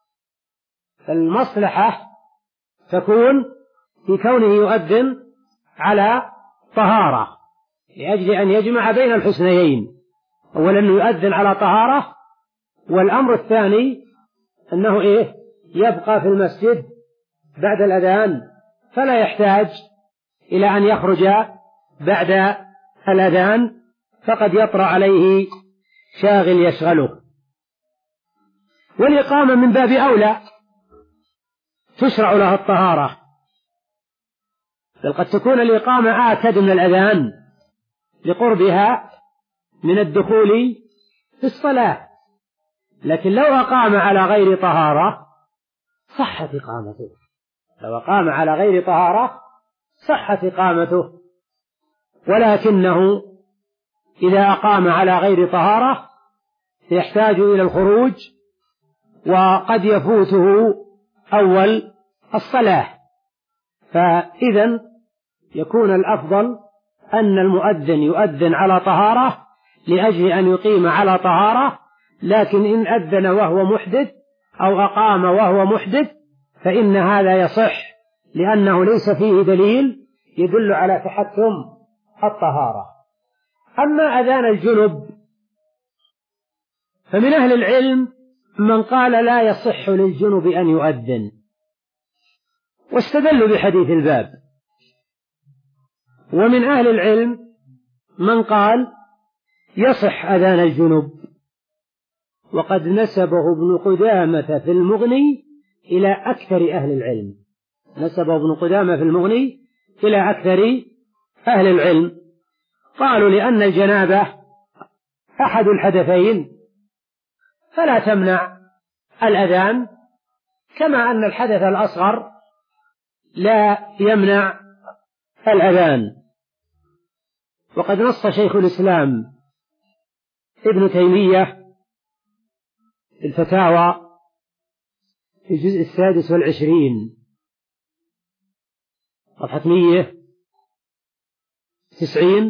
فالمصلحة تكون في كونه يؤذن على طهارة لأجل أن يجمع بين الحسنيين، أولا أنه يؤذن على طهارة، والأمر الثاني أنه إيه يبقى في المسجد بعد الأذان، فلا يحتاج إلى أن يخرج بعد الأذان، فقد يطرأ عليه شاغل يشغله. والإقامة من باب أولى تشرع لها الطهارة، بل قد تكون الإقامة آكد من الأذان لقربها من الدخول في الصلاة، لكن لو أقام على غير طهارة صحت إقامته، لو أقام على غير طهارة صحت إقامته، ولكنه إذا أقام على غير طهارة يحتاج إلى الخروج، وقد يفوته أول الصلاة. فإذن يكون الأفضل أن المؤذن يؤذن على طهارة لأجل أن يقيم على طهارة، لكن إن أذن وهو محدث أو أقام وهو محدث فإن هذا يصح، لأنه ليس فيه دليل يدل على تحتم الطهارة. أما أذان الجنب فمن أهل العلم من قال لا يصح للجنب أن يؤذن، واستدلوا بحديث الباب، ومن أهل العلم من قال يصح أذان الجنب، وقد نسبه ابن قدامة في المغني إلى أكثر أهل العلم، نسبه ابن قدامة في المغني إلى أكثر أهل العلم. قالوا لأن الجنابة أحد الحدثين فلا تمنع الأذان، كما أن الحدث الأصغر لا يمنع الأذان. وقد نص شيخ الإسلام ابن تيمية في الفتاوى في الجزء السادس والعشرين صفحة مئة وتسعين،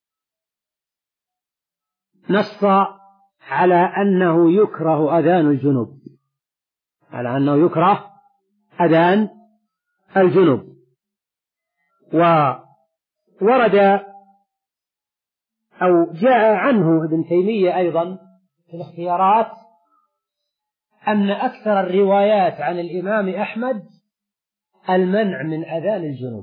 نص على أنه يكره أذان الجنب، على أنه يكره أذان الجنب. وورد أو جاء عنه ابن تيمية أيضا في الاختيارات أن أكثر الروايات عن الإمام أحمد المنع من أذان الجنب،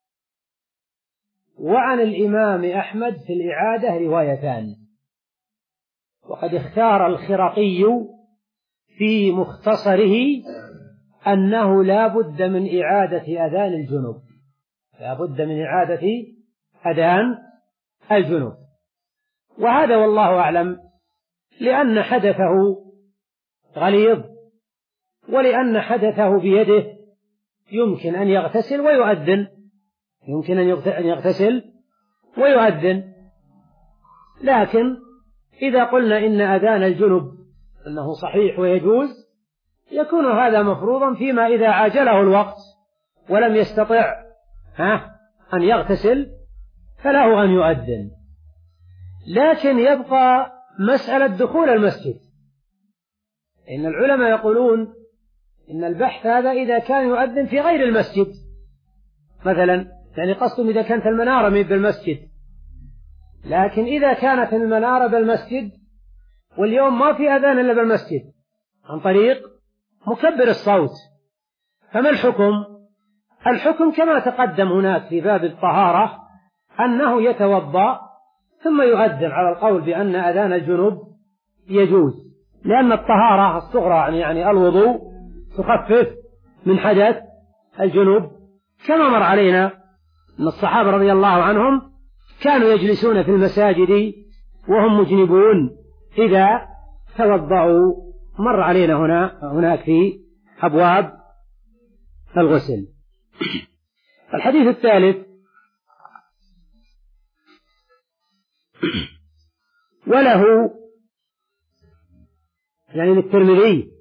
وعن الإمام أحمد في الإعادة روايتان. وقد اختار الخرقي في مختصره أنه لا بد من إعادة أذان الجنب، لا بد من إعادة أذان الجنب، وهذا والله أعلم لأن حدثه غليظ، ولأن حدثه بيده يمكن أن يغتسل ويؤذن، يمكن أن يغتسل ويؤذن. لكن إذا قلنا إن أذان الجنب أنه صحيح ويجوز، يكون هذا مفروضا فيما إذا عاجله الوقت ولم يستطع ها أن يغتسل فله أن يؤذن. لكن يبقى مسألة دخول المسجد، إن العلماء يقولون إن البحث هذا إذا كان يؤذن في غير المسجد مثلا، يعني قصدهم إذا كانت المنارة من بالمسجد، لكن إذا كانت المنارة بالمسجد واليوم ما في أذان إلا بالمسجد عن طريق مكبر الصوت، فما الحكم؟ الحكم كما تقدم هناك في باب الطهارة أنه يتوضأ ثم يؤذن على القول بأن أذان الجنوب يجوز، لأن الطهارة الصغرى يعني الوضوء تخفف من حدث الجنوب، كما مر علينا أن الصحابة رضي الله عنهم كانوا يجلسون في المساجد وهم مجنبون إذا توضأوا، مر علينا هنا هناك في أبواب الغسل. الحديث الثالث: وله يعني للترمذي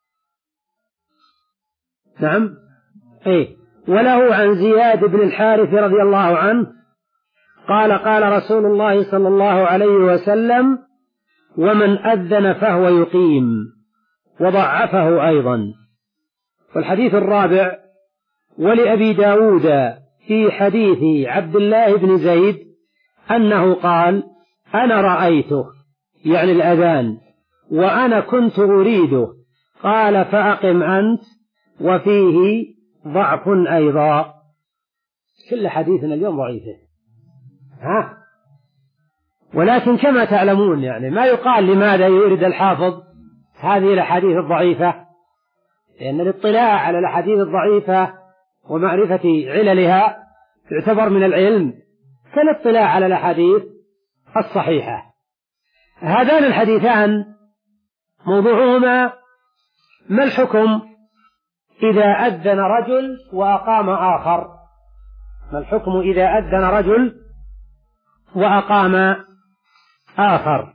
نعم إيه وله عن زياد بن الحارث رضي الله عنه قال: قال رسول الله صلى الله عليه وسلم: ومن أذن فهو يقيم، وضعفه أيضا. والحديث الرابع: ولأبي داود في حديث عبد الله بن زيد أنه قال: أنا رأيته يعني الأذان وأنا كنت أريده، قال: فأقم أنت، وفيه ضعف أيضا. كل حديثنا اليوم ضعيفه، ها؟ ولكن كما تعلمون يعني ما يقال لماذا يورد الحافظ هذه الأحاديث الضعيفة، لأن الاطلاع على الأحاديث الضعيفة ومعرفة عللها يعتبر من العلم كالاطلاع على الأحاديث الصحيحة. هذان الحديثان موضوعهما: ما الحكم إذا أذن رجل وأقام آخر؟ ما الحكم إذا أذن رجل وأقام آخر؟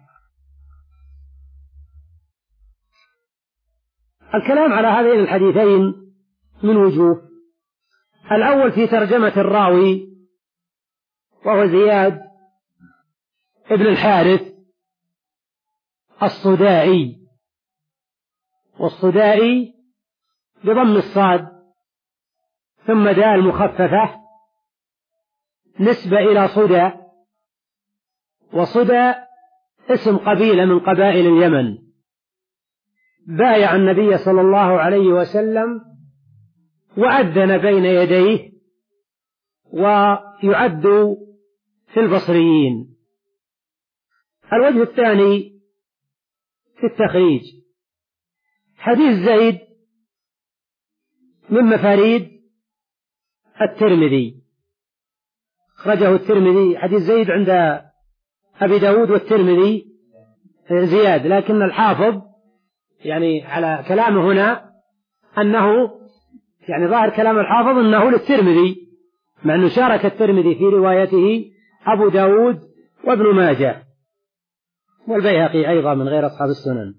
الكلام على هذين الحديثين من وجوه. الأول في ترجمة الراوي، وهو زياد ابن الحارث الصدائي، والصدائي بضم الصاد ثم دال مخففة، نسبة إلى صدى، وصدى اسم قبيلة من قبائل اليمن، بايع النبي صلى الله عليه وسلم وأذن بين يديه، ويعد في البصريين. الوجه الثاني في التخريج: حديث زيد من مفاريد الترمذي، أخرجه الترمذي. حديث زيد عند أبي داود والترمذي زياد، لكن الحافظ يعني على كلامه هنا أنه يعني ظاهر كلام الحافظ أنه للترمذي، مع أنه شارك الترمذي في روايته أبو داود وابن ماجه والبيهقي أيضا من غير أصحاب السنن.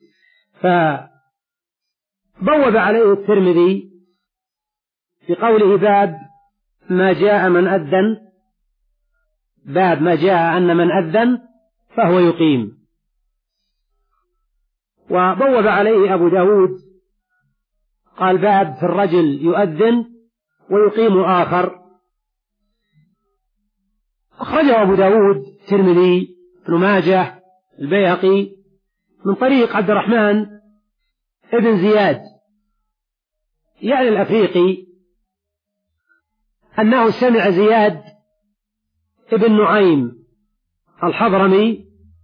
فبوب عليه الترمذي بقوله: باب ما جاء من أذن، باب ما جاء أن من أذن فهو يقيم. وبوب عليه أبو داود قال: باب في الرجل يؤذن ويقيم آخر. أخرجه أبو داود، الترمذي، ابن ماجه، البيهقي من طريق عبد الرحمن ابن زياد يعني الأفريقي، أنه سمع زياد ابن نعيم الحضرمي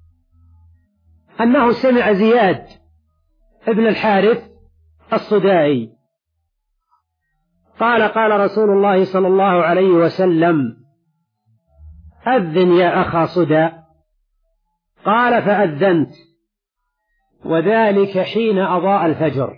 أنه سمع زياد ابن الحارث الصدائي قال: قال رسول الله صلى الله عليه وسلم: أذن يا أخا صدى. قال: فأذنت، وذلك حين أضاء الفجر.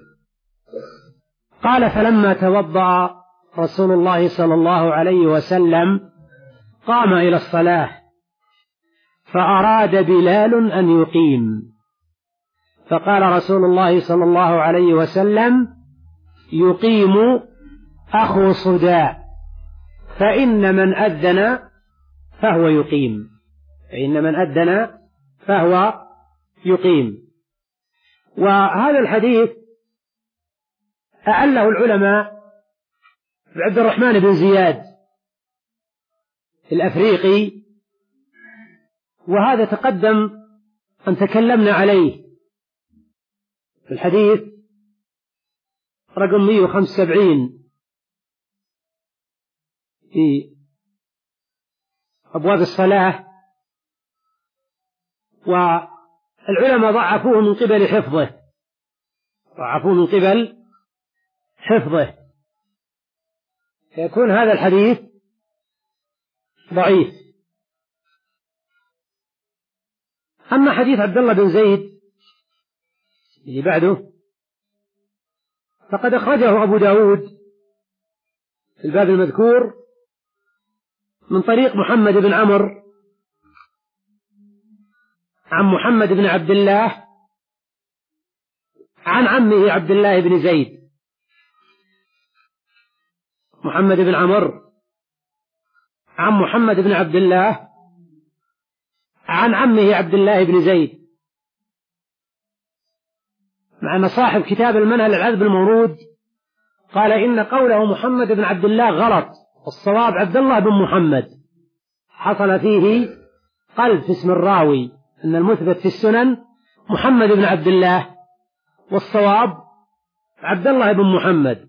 قال: فلما توضأ رسول الله صلى الله عليه وسلم قام إلى الصلاة، فأراد بلال أن يقيم، فقال رسول الله صلى الله عليه وسلم: يقيم أخو صدى، فإن من أذن فهو يقيم، فإن من أذن فهو يقيم. وهذا الحديث أعله العلماء بعبد الرحمن بن زياد الأفريقي، وهذا تقدم أن تكلمنا عليه في الحديث رقم مئة وخمسة وسبعين في أبواب الصلاة والعلماء ضعفوه من قبل حفظه ضعفوه من قبل حفظه فيكون هذا الحديث ضعيف. أما حديث عبد الله بن زيد اللي بعده فقد أخرجه أبو داود في الباب المذكور من طريق محمد بن عمرو عن محمد بن عبد الله عن عمه عبد الله بن زيد. محمد بن عمرو عن محمد بن عبد الله عن عمه عبد الله بن زيد، مع أن صاحب كتاب المنهل العذب المورود قال إن قوله محمد بن عبد الله غلط، الصواب عبد الله بن محمد، حصل فيه قلب في اسم الراوي، أن المثبت في السنن محمد بن عبد الله والصواب عبد الله بن محمد.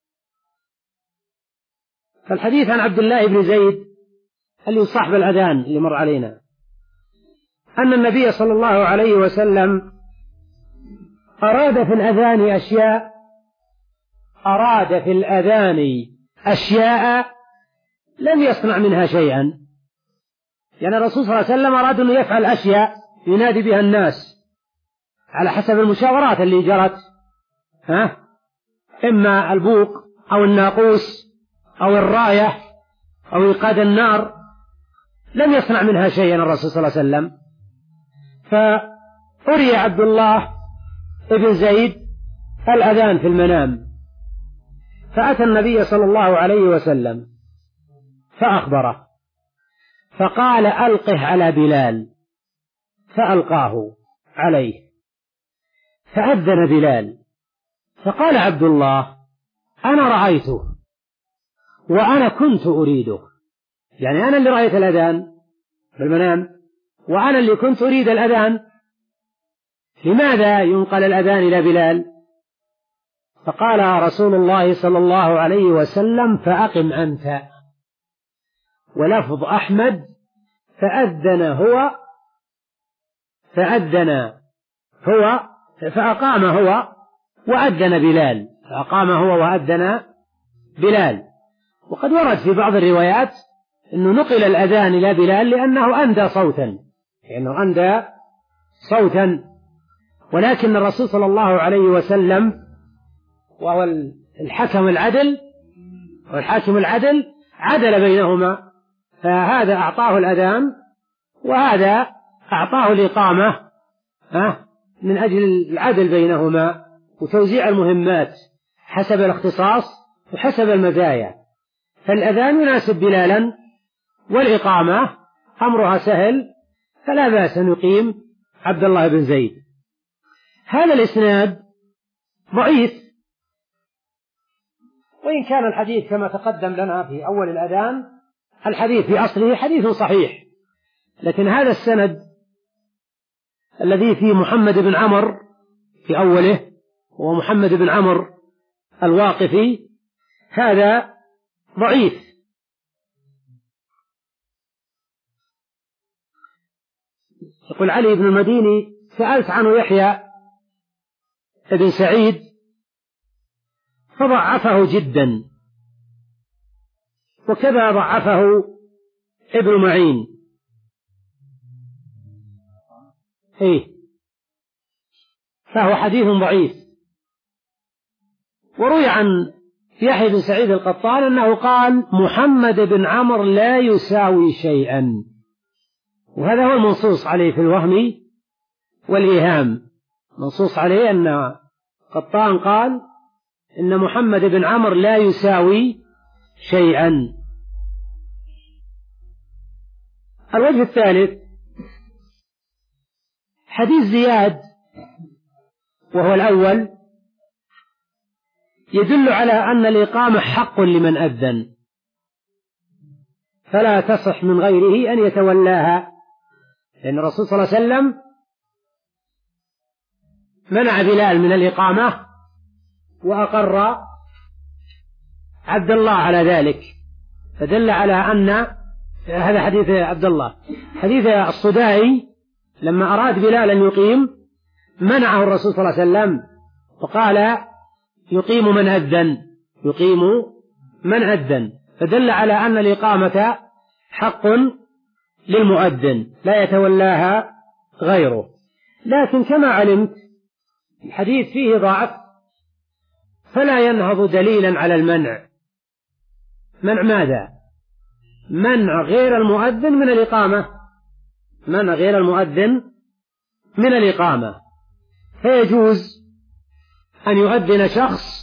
فالحديث عن عبد الله بن زيد اللي صاحب الأذان اللي مر علينا أن النبي صلى الله عليه وسلم أراد في الأذان أشياء أراد في الأذان أشياء لم يصنع منها شيئا. يعني الرسول صلى الله عليه وسلم أراد أن يفعل أشياء ينادي بها الناس على حسب المشاورات اللي جرت، ها إما البوق أو الناقوس أو الراية أو إيقاد النار، لم يصنع منها شيئا الرسول صلى الله عليه وسلم. فأري عبد الله ابن زيد الأذان في المنام، فأتى النبي صلى الله عليه وسلم فأخبره فقال ألقه على بلال، فألقاه عليه فأذن بلال، فقال عبد الله أنا رأيته وأنا كنت أريده، يعني أنا اللي رأيت الأذان في المنام وأنا اللي كنت أريد الأذان، لماذا ينقل الأذان إلى بلال؟ فقال رسول الله صلى الله عليه وسلم فأقم أنت، ولفظ أحمد فأذن هو فأذن هو فأقام هو وأذن بلال، فأقام هو وأذن بلال. وقد ورد في بعض الروايات أنه نقل الأذان إلى بلال لأنه أندى صوتا، لأنه أندى صوتا، ولكن الرسول صلى الله عليه وسلم وهو الحكم العدل والحاكم العدل عدل بينهما، فهذا أعطاه الأذان وهذا أعطاه الإقامة من أجل العدل بينهما وتوزيع المهمات حسب الاختصاص وحسب المزايا. فالأذان يناسب بلالا والإقامة أمرها سهل، فلا بأس أن يقيم عبد الله بن زيد. هذا الإسناد ضعيف، وإن كان الحديث كما تقدم لنا في أول الأذان الحديث في أصله حديث صحيح، لكن هذا السند الذي فيه محمد بن عمرو في أوله ومحمد بن عمرو الواقفي هذا ضعيف. يقول علي بن المديني سألت عنه يحيى بن سعيد فضعفه جدا، وكذا ضعفه ابن معين. إيه فهو حديث ضعيف. وروي عن يحيى بن سعيد القطان أنه قال محمد بن عمرو لا يساوي شيئا، وهذا هو المنصوص عليه في الوهم والإيهام. منصوص عليه أن قطان قال إن محمد بن عمرو لا يساوي شيئا. الوجه الثالث حديث زياد وهو الأول يدل على أن الإقامة حق لمن أذن، فلا تصح من غيره أن يتولاها، لأن الرسول صلى الله عليه وسلم منع بلال من الإقامة وأقر عبد الله على ذلك، فدل على أن هذا حديث عبد الله. حديث الصدائي لما أراد بلال أن يقيم منعه الرسول صلى الله عليه وسلم وقال يقيم من أذن، يقيم من أذن، فدل على أن الإقامة حق للمؤذن لا يتولاها غيره. لكن كما علمت الحديث فيه ضعف، فلا ينهض دليلا على المنع. منع ماذا؟ منع غير المؤذن من الإقامة، منع غير المؤذن من الإقامة، فيجوز أن يؤذن شخص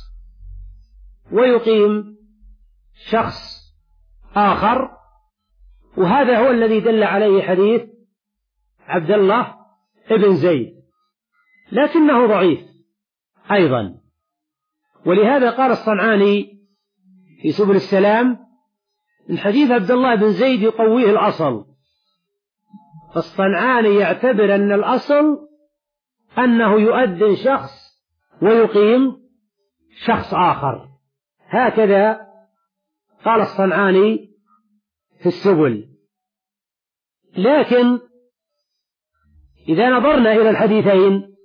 ويقيم شخص آخر، وهذا هو الذي دل عليه حديث عبد الله بن زيد، لكنه ضعيف أيضا. ولهذا قال الصنعاني في سبل السلام إن حديث عبد الله بن زيد يقويه الأصل، فالصنعاني يعتبر أن الأصل أنه يؤذن شخص ويقيم شخص آخر، هكذا قال الصنعاني في السبل. لكن إذا نظرنا إلى الحديثين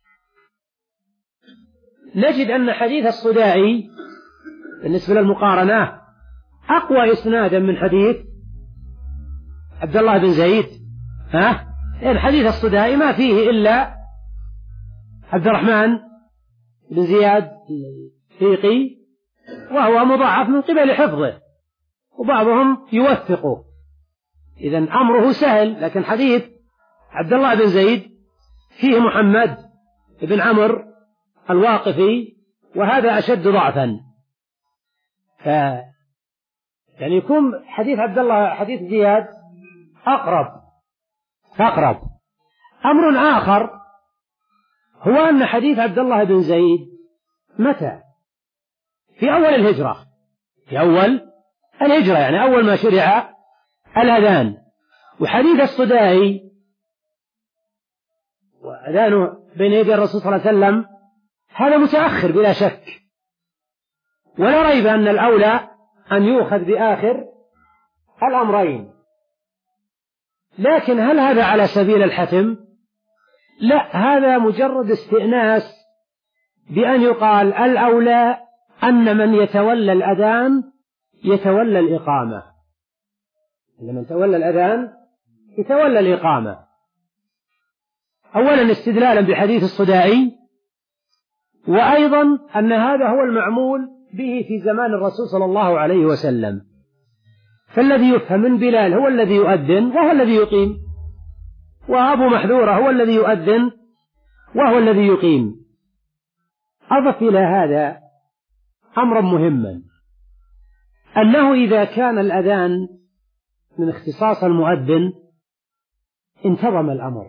نجد أن حديث الصدائي بالنسبة للمقارنة أقوى إسنادا من حديث عبد الله بن زيد، ها؟ لأن حديث الصدائي ما فيه إلا عبد الرحمن بن زياد الفيقي، وهو مضاعف من قبل حفظه، وبعضهم يوثقه، إذن أمره سهل. لكن حديث عبد الله بن زيد فيه محمد بن عمرو الواقفي، وهذا أشد ضعفا، ف يعني يكون حديث عبد الله حديث زياد أقرب أقرب. أمر آخر هو أن حديث عبد الله بن زيد متى؟ في أول الهجرة، في أول الهجرة يعني أول ما شرع الأذان. وحديث الصدائي وأذانه بين يدي الرسول صلى الله عليه وسلم هذا متأخر بلا شك، ولا ريب أن الأولى أن يؤخذ بآخر الأمرين. لكن هل هذا على سبيل الحتم؟ لا، هذا مجرد استئناس بأن يقال الأولى أن من يتولى الأذان يتولى الإقامة، أن من تولى الأذان يتولى الإقامة. أولا استدلالا بحديث الصدائي، وأيضا أن هذا هو المعمول به في زمان الرسول صلى الله عليه وسلم، فالذي يفهم من بلال هو الذي يؤذن وهو الذي يقيم، وأبو محذورة هو الذي يؤذن وهو الذي يقيم. أضف إلى هذا أمرا مهما، أنه إذا كان الأذان من اختصاص المؤذن انتظم الأمر،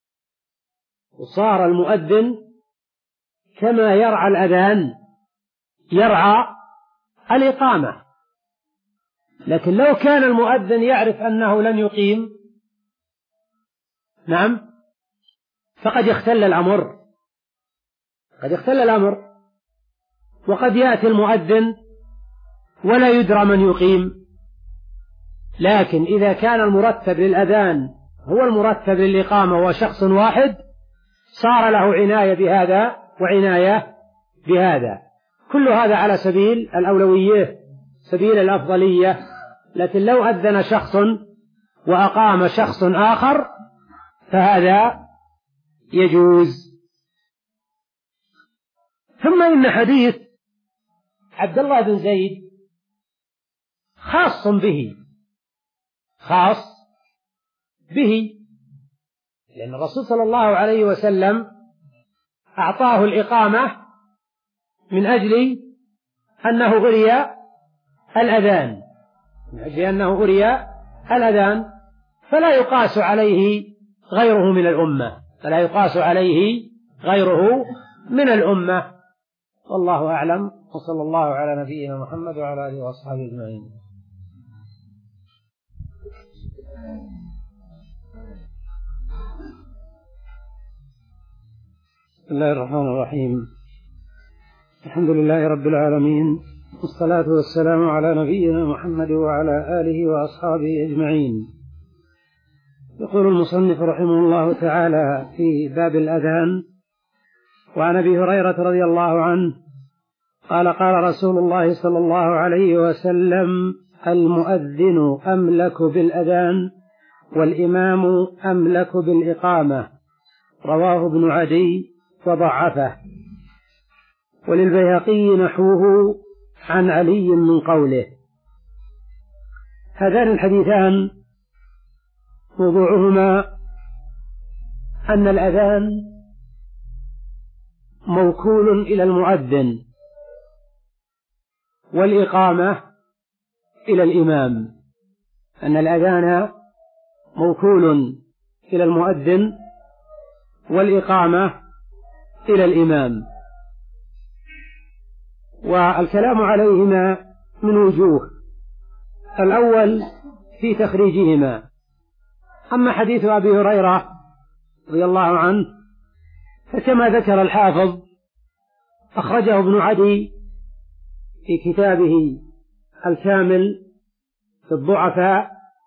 وصار المؤذن كما يرعى الأذان يرعى الإقامة. لكن لو كان المؤذن يعرف أنه لن يقيم، نعم، فقد يختل الأمر، قد يختل الأمر، وقد يأتي المؤذن ولا يدرى من يقيم. لكن إذا كان المرتب للأذان هو المرتب للإقامة وشخص واحد، صار له عناية بهذا وعناية بهذا، كل هذا على سبيل الأولوية، سبيل الأفضلية. لكن لو أذن شخص وأقام شخص آخر فهذا يجوز. ثم إن حديث عبد الله بن زيد خاص به، خاص به، لأن الرسول صلى الله عليه وسلم أعطاه الإقامة من أجل أنه أري الأذان، من أجل أنه أري الأذان، فلا يقاس عليه غيره من الأمة، فلا يقاس عليه غيره من الأمة. والله أعلم، وصلى الله على نبينا محمد وعلى آله وأصحابه أجمعين. بسم الله الرحمن الرحيم، الحمد لله رب العالمين، والصلاة والسلام على نبينا محمد وعلى آله وأصحابه أجمعين. يقول المصنف رحمه الله تعالى في باب الأذان: وعن أبي هريرة رضي الله عنه قال: قال رسول الله صلى الله عليه وسلم: المؤذن أملك بالأذان والإمام أملك بالإقامة. رواه ابن عدي وضعفه. وللبيهقي نحوه عن علي من قوله. هذان الحديثان موضوعهما أن الأذان موكول إلى المؤذن والإقامة إلى الإمام، أن الأذان موكول إلى المؤذن والإقامة إلى الإمام. والكلام عليهما من وجوه: الأول في تخريجهما. أما حديث أبي هريرة رضي الله عنه فكما ذكر الحافظ أخرجه ابن عدي في كتابه الكامل في الضعفاء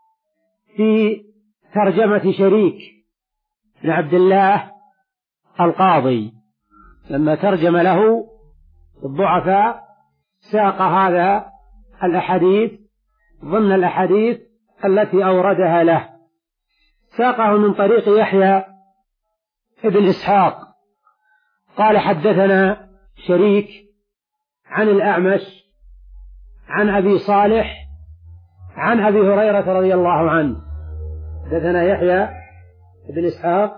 في ترجمة شريك بن عبد الله القاضي، لما ترجم له الضعفاء ساق هذا الأحاديث ضمن الأحاديث التي أوردها له، ساقه من طريق يحيى ابن إسحاق قال: حدثنا شريك عن الأعمش عن أبي صالح عن أبي هريرة رضي الله عنه. حدثنا يحيى ابن إسحاق،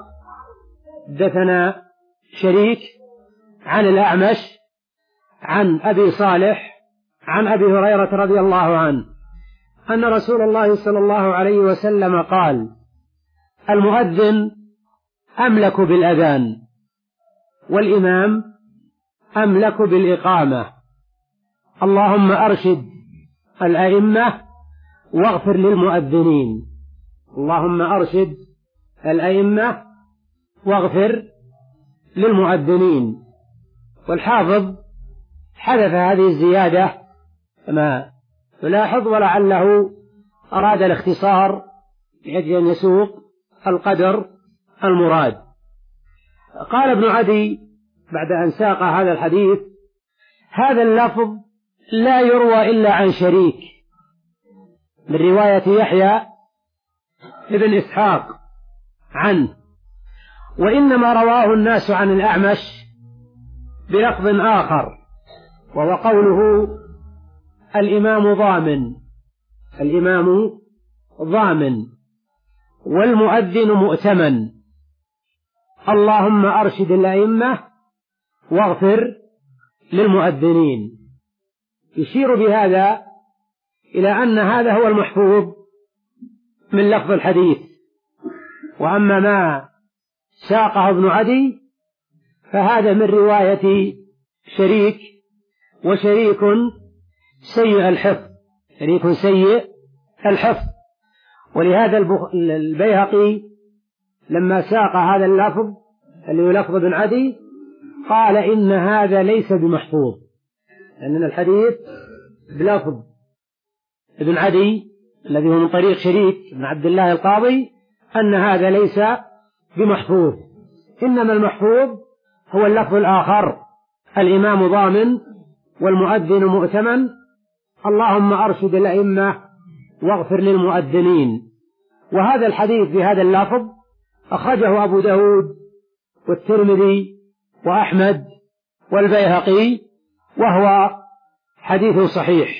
حدثنا شريك عن الأعمش عن أبي صالح عن أبي هريرة رضي الله عنه أن رسول الله صلى الله عليه وسلم قال: المؤذن أملك بالأذان والإمام أملك بالإقامة. اللهم أرشد الأئمة واغفر للمؤذنين. اللهم أرشد الأئمة واغفر للمؤذنين. والحافظ حذف هذه الزيادة كما تلاحظ، ولعله أراد الاختصار لأجل أن يسوق القدر المراد. قال ابن عدي بعد أن ساق هذا الحديث: هذا اللفظ لا يروى إلا عن شريك من رواية يحيى ابن إسحاق عنه، وإنما رواه الناس عن الأعمش بلفظ آخر، وهو قوله: الإمام ضامن، الإمام ضامن والمؤذن مؤتمن. اللهم أرشد الأئمة واغفر للمؤذنين. يشير بهذا إلى أن هذا هو المحفوظ من لفظ الحديث. وأما ما ساقه ابن عدي فهذا من رواية شريك، وشريك سيء الحفظ، شريك سيء الحفظ. ولهذا البيهقي لما ساق هذا اللفظ اللي هو لفظ ابن عدي قال: إن هذا ليس بمحفوظ، لأن الحديث بلفظ ابن عدي الذي هو من طريق شريك بن عبد الله القاضي أن هذا ليس بمحفوظ، إنما المحفوظ هو اللفظ الآخر: الإمام ضامن والمؤذن مؤتمن. اللهم أرشد الأئمة واغفر للمؤذنين. وهذا الحديث بهذا اللفظ أخرجه أبو داود والترمذي وأحمد والبيهقي، وهو حديث صحيح.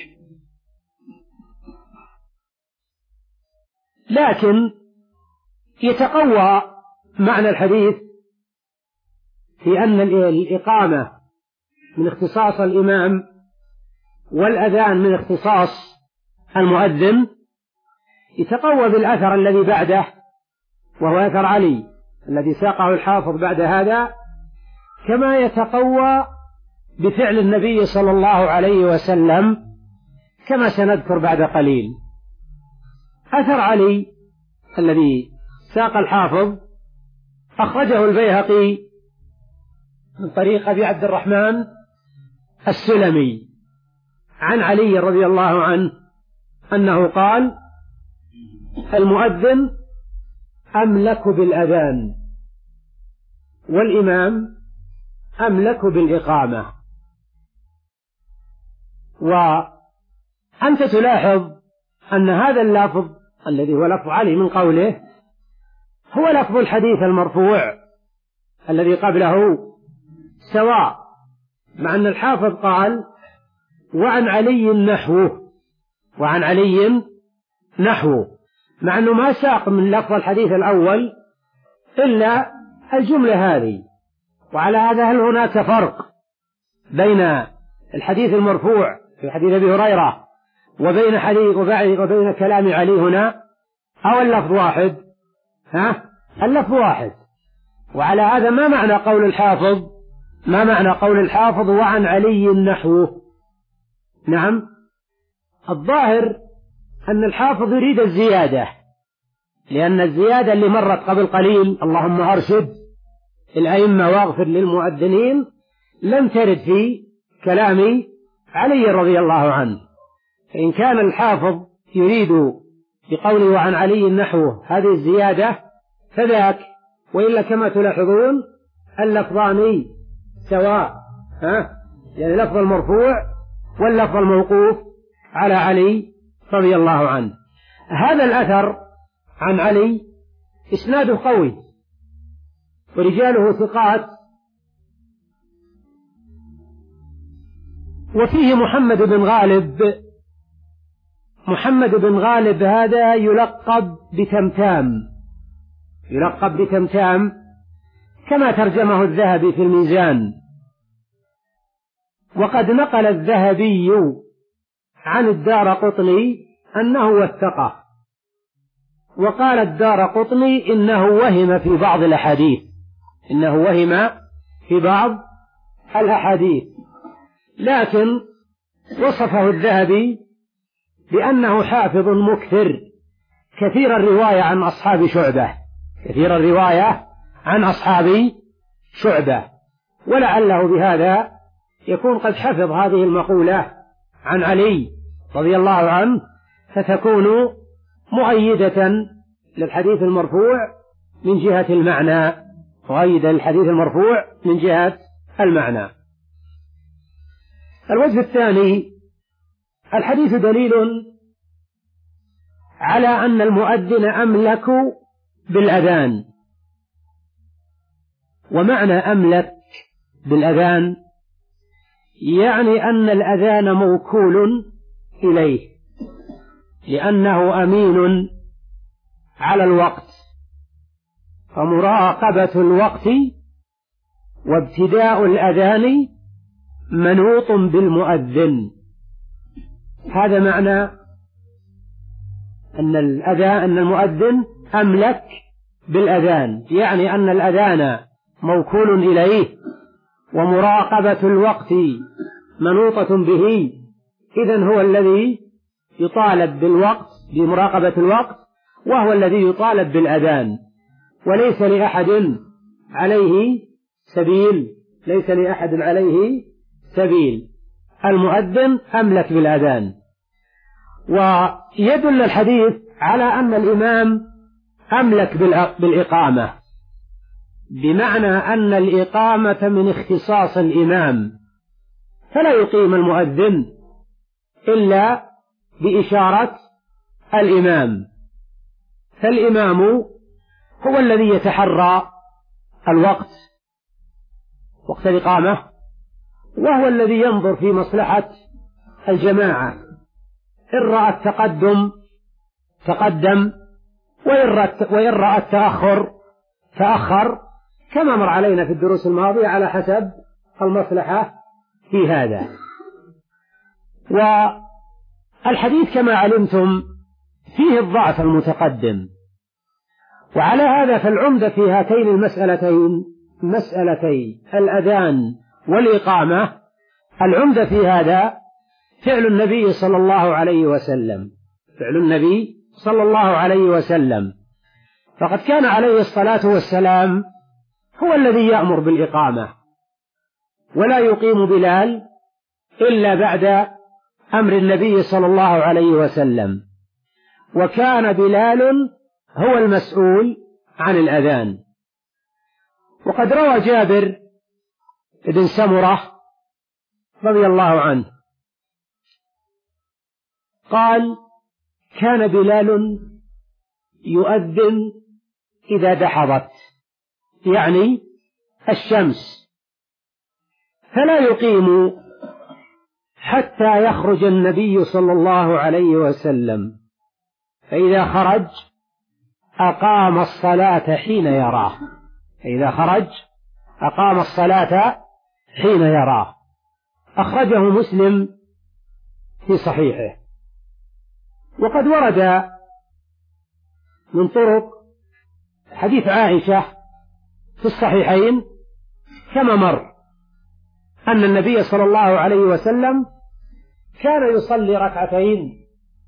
لكن يتقوى معنى الحديث في أن الإقامة من اختصاص الإمام والأذان من اختصاص المؤذن، يتقوى بالأثر الذي بعده، وهو أثر علي الذي ساقه الحافظ بعد هذا، كما يتقوى بفعل النبي صلى الله عليه وسلم كما سنذكر بعد قليل. أثر علي الذي ساق الحافظ أخرجه البيهقي من طريق أبي عبد الرحمن السلمي عن علي رضي الله عنه أنه قال: المؤذن أملك بالأذان، والإمام أملك بالإقامة. وأنت تلاحظ أن هذا اللفظ الذي هو لفظ علي من قوله هو لفظ الحديث المرفوع الذي قبله سواء، مع أن الحافظ قال وعن علي نحوه، وعن علي نحوه، مع أنه ما ساق من لفظ الحديث الأول إلا الجملة هذه. وعلى هذا هل هناك فرق بين الحديث المرفوع في حديث أبي هريرة وبين حديث وبين كلام علي هنا، أو اللفظ واحد؟ ها؟ اللفظ واحد. وعلى هذا ما معنى قول الحافظ ما معنى قول الحافظ وعن علي نحوه؟ نعم، الظاهر أن الحافظ يريد الزيادة، لأن الزيادة اللي مرت قبل قليل اللهم أرشد الأئمة واغفر للمؤذنين لم ترد في كلام علي رضي الله عنه. فإن كان الحافظ يريد بقوله وعن علي نحوه هذه الزيادة فذاك، وإلا كما تلاحظون اللفظان سواء، ها؟ يعني لفظ المرفوع واللفظ الموقوف على علي رضي الله عنه. هذا الأثر عن علي إسناده قوي ورجاله ثقات، وفيه محمد بن غالب. محمد بن غالب هذا يلقب بتمتام، يلقب بتمتام كما ترجمه الذهبي في الميزان. وقد نقل الذهبي عن الدارقطني أنه وثقه، وقال الدارقطني إنه وهم في بعض الأحاديث، إنه وهم في بعض الأحاديث، لكن وصفه الذهبي بأنه حافظ مكثر كثير الرواية عن أصحاب شعبة، كثير الرواية عن أصحاب شعبة، ولعله بهذا يكون قد حفظ هذه المقولة عن علي رضي الله عنه، فتكون مؤيدة للحديث المرفوع من جهة المعنى، مؤيدة للحديث المرفوع من جهة المعنى. الوجه الثاني: الحديث دليل على أن المؤذن أملك بالأذان. ومعنى أملك بالأذان يعني أن الأذان موكول إليه، لأنه أمين على الوقت، فمراقبة الوقت وابتداء الأذان منوط بالمؤذن. هذا معنى أن الأذان أن المؤذن أملك بالأذان، يعني أن الأذان موكول إليه ومراقبة الوقت منوطة به، إذن هو الذي يطالب بالوقت، بمراقبة الوقت، وهو الذي يطالب بالأذان، وليس لأحد عليه سبيل، ليس لأحد عليه سبيل. المؤذن أملك بالأذان. ويدل الحديث على أن الإمام أملك بالإقامة، بمعنى أن الإقامة من اختصاص الإمام، فلا يقيم المؤذن إلا بإشارة الإمام، فالإمام هو الذي يتحرى الوقت، وقت الإقامة، وهو الذي ينظر في مصلحة الجماعة، إن رأى التقدم تقدم، وإن رأى التأخر تأخر، كما مر علينا في الدروس الماضية على حسب المصلحة في هذا. والحديث كما علمتم فيه الضعف المتقدم، وعلى هذا فالعمدة في هاتين المسألتين، مسألتي الأذان والإقامة، العمدة في هذا فعل النبي صلى الله عليه وسلم، فعل النبي صلى الله عليه وسلم، فقد كان عليه الصلاة والسلام هو الذي يأمر بالإقامة، ولا يقيم بلال إلا بعد أمر النبي صلى الله عليه وسلم، وكان بلال هو المسؤول عن الأذان. وقد روى جابر بن سمرة رضي الله عنه قال: كان بلال يؤذن إذا دحضت، يعني الشمس، فلا يقيم حتى يخرج النبي صلى الله عليه وسلم، فإذا خرج أقام الصلاة حين يراه فإذا خرج أقام الصلاة حين يراه. أخرجه مسلم في صحيحه. وقد ورد من طرق حديث عائشة في الصحيحين كما مر أن النبي صلى الله عليه وسلم كان يصلي ركعتين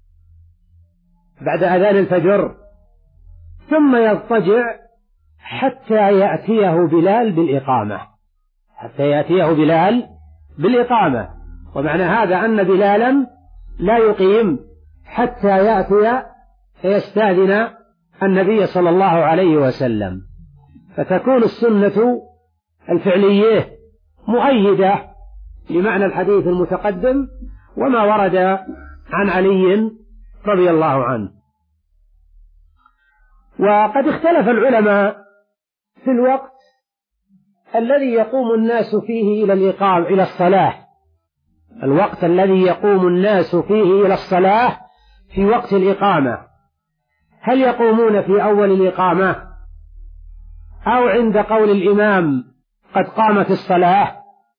بعد أذان الفجر ثم يضطجع حتى يأتيه بلال بالإقامة حتى يأتيه بلال بالإقامة ومعنى هذا أن بلالا لا يقيم حتى يأتي فيستأذن النبي صلى الله عليه وسلم. فتكون السنة الفعلية مؤيدة لمعنى الحديث المتقدم وما ورد عن علي رضي الله عنه. وقد اختلف العلماء في الوقت الذي يقوم الناس فيه إلى الإقامة إلى الصلاة الوقت الذي يقوم الناس فيه إلى الصلاة في وقت الإقامة، هل يقومون في أول الإقامة أو عند قول الإمام قد قامت الصلاة؟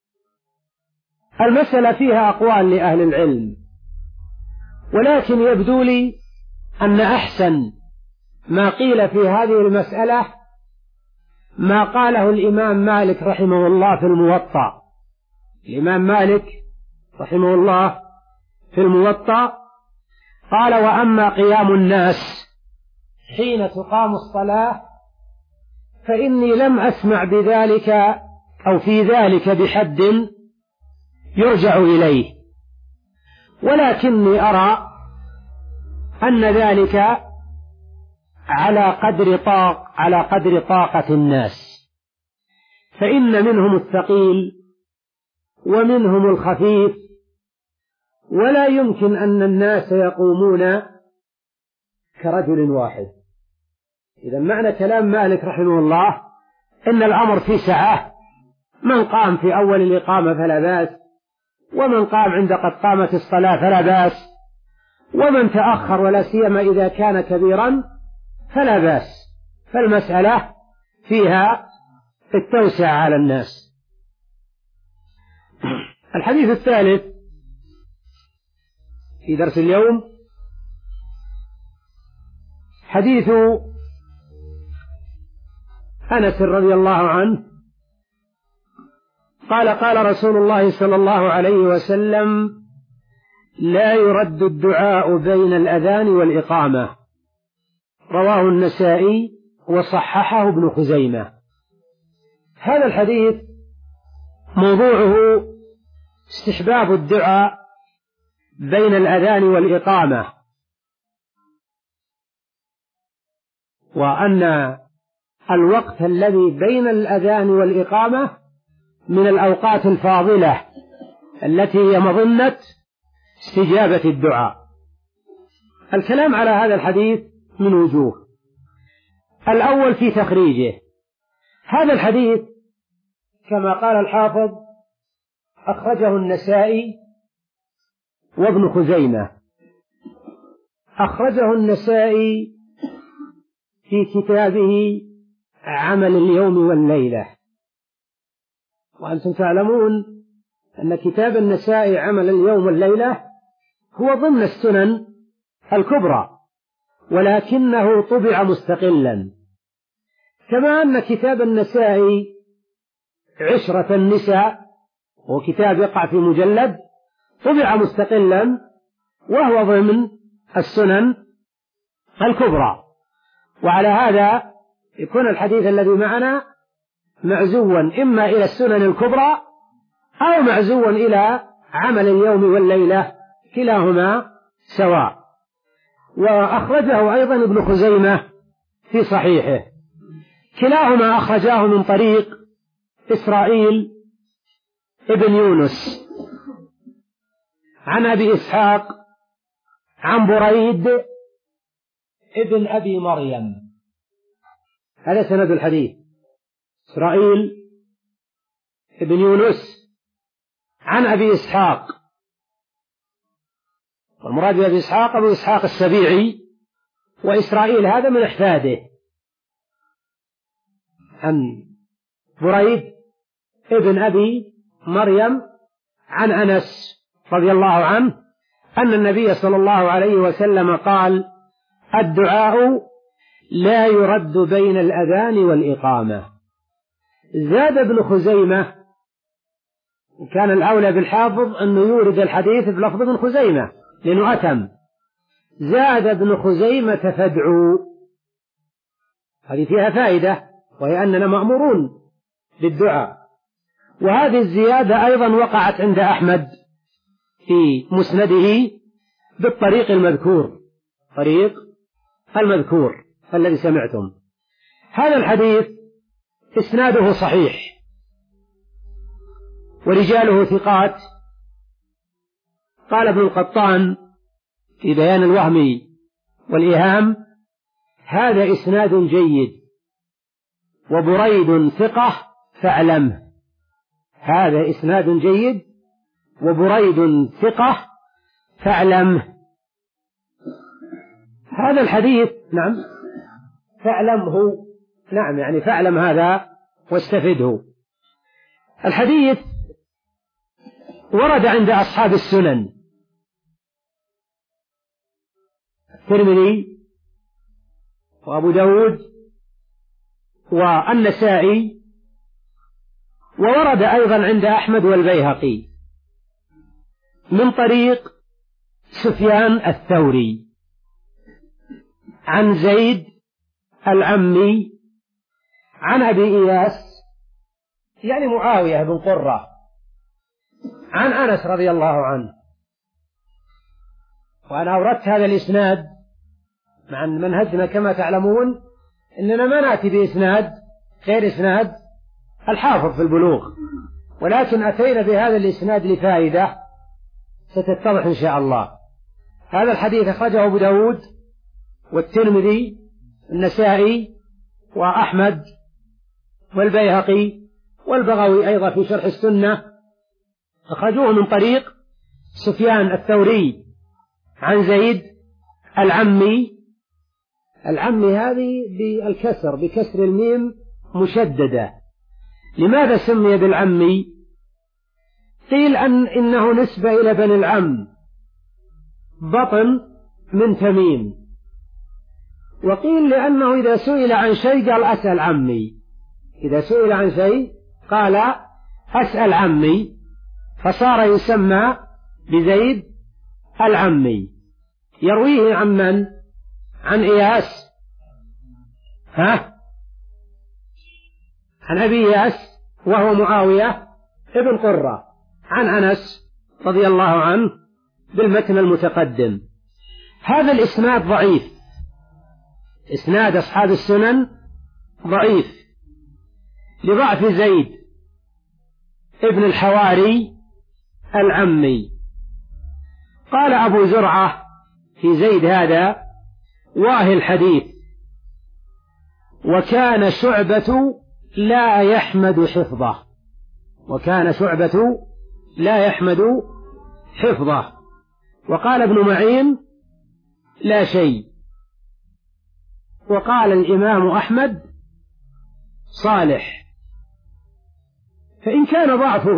المسألة فيها أقوال لأهل العلم، ولكن يبدو لي أن أحسن ما قيل في هذه المسألة ما قاله الإمام مالك رحمه الله في الموطأ. الإمام مالك رحمه الله في الموطأ قال: وأما قيام الناس حين تقام الصلاة فإني لم أسمع بذلك أو في ذلك بحد يرجع إليه، ولكني أرى أن ذلك على قدر طاق على قدر طاقة الناس، فإن منهم الثقيل ومنهم الخفيف، ولا يمكن أن الناس يقومون كرجل واحد. إذا معنى كلام مالك رحمه الله إن الأمر في سعة، من قام في أول الإقامة فلا بأس، ومن قام عند قد قامت الصلاة فلا بأس، ومن تأخر ولا سيما إذا كان كبيرا فلا بأس. فالمسألة فيها التوسع على الناس. الحديث الثالث في درس اليوم حديث أنس رضي الله عنه قال: قال رسول الله صلى الله عليه وسلم: لا يرد الدعاء بين الأذان والإقامة. رواه النسائي وصححه ابن خزيمة. هذا الحديث موضوعه استحباب الدعاء بين الأذان والإقامة، وأن الوقت الذي بين الأذان والإقامة من الأوقات الفاضلة التي هي مظنة استجابة الدعاء. الكلام على هذا الحديث من وجوه. الأول في تخريجه. هذا الحديث كما قال الحافظ أخرجه النسائي وابن خزيمة. أخرجه النسائي في كتابه عمل اليوم والليلة، وأنتم تعلمون أن كتاب النسائي عمل اليوم والليلة هو ضمن السنن الكبرى، ولكنه طبع مستقلا، كما أن كتاب النسائي عشرة النساء وكتاب يقع في مجلد طبع مستقلا وهو ضمن السنن الكبرى. وعلى هذا يكون الحديث الذي معنا معزوا إما إلى السنن الكبرى أو معزوا إلى عمل اليوم والليلة، كلاهما سواء. وأخرجه أيضا ابن خزيمة في صحيحه. كلاهما أخرجاه من طريق إسرائيل ابن يونس عن أبي إسحاق عن بريد ابن أبي مريم. هذا سند الحديث، إسرائيل ابن يونس عن أبي إسحاق، والمراد بأبي إسحاق أبو إسحاق السبيعي، وإسرائيل هذا من أحفاده، عن بريد ابن أبي مريم عن أنس رضي الله عنه أن النبي صلى الله عليه وسلم قال: الدعاء لا يرد بين الأذان والإقامة. زاد ابن خزيمة، كان الأولى بالحافظ أنه يورد الحديث بلفظ ابن خزيمة لأنه أتم، زاد ابن خزيمة فادعوا. هذه فيها فائدة، وهي أننا مأمورون بالدعاء. وهذه الزيادة أيضا وقعت عند أحمد في مسنده بالطريق المذكور، طريق المذكور الذي سمعتم. هذا الحديث إسناده صحيح ورجاله ثقات. قال ابن القطان في بيان الوهم والإيهام: هذا إسناد جيد، وبريد ثقة فاعلمه. هذا إسناد جيد وبريد ثقة فاعلمه. هذا الحديث نعم فاعلمه، نعم يعني فاعلم هذا واستفده. الحديث ورد عند أصحاب السنن، الترمذي وأبو داود والنسائي، وورد أيضا عند أحمد والبيهقي من طريق سفيان الثوري عن زيد العمي عن أبي إياس يعني معاوية بن قرة عن أنس رضي الله عنه. وأنا أوردت هذا الإسناد مع منهجنا كما تعلمون إننا ما نأتي بإسناد غير إسناد الحافظ في البلوغ، ولكن أتينا بهذا الإسناد لفائدة ستتضح إن شاء الله. هذا الحديث أخرجه أبو داود والترمذي النسائي وأحمد والبيهقي والبغوي أيضا في شرح السنة، أخرجوه من طريق سفيان الثوري عن زيد العمي. العمي هذه بالكسر، بكسر الميم مشددة. لماذا سمي بالعمي؟ قيل أن إنه نسبة إلى بني العم، بطن من تميم. وقيل لأنه إذا سئل عن شيء قال أسأل عمي، إذا سئل عن شيء قال أسأل عمي، فصار يسمى بزيد العمي. يرويه عن من؟ عن إياس، ها؟ عن أبي إياس وهو معاوية ابن قرة عن أنس رضي الله عنه بالمتن المتقدم. هذا الإسناد ضعيف، إسناد أصحاب السنن ضعيف لضعف زيد ابن الحواري العمي. قال أبو زرعة في زيد هذا: واهي الحديث، وكان شعبة لا يحمد حفظه، وكان شعبة لا يحمد حفظه. وقال ابن معين: لا شيء. وقال الإمام أحمد: صالح. فإن كان ضعفه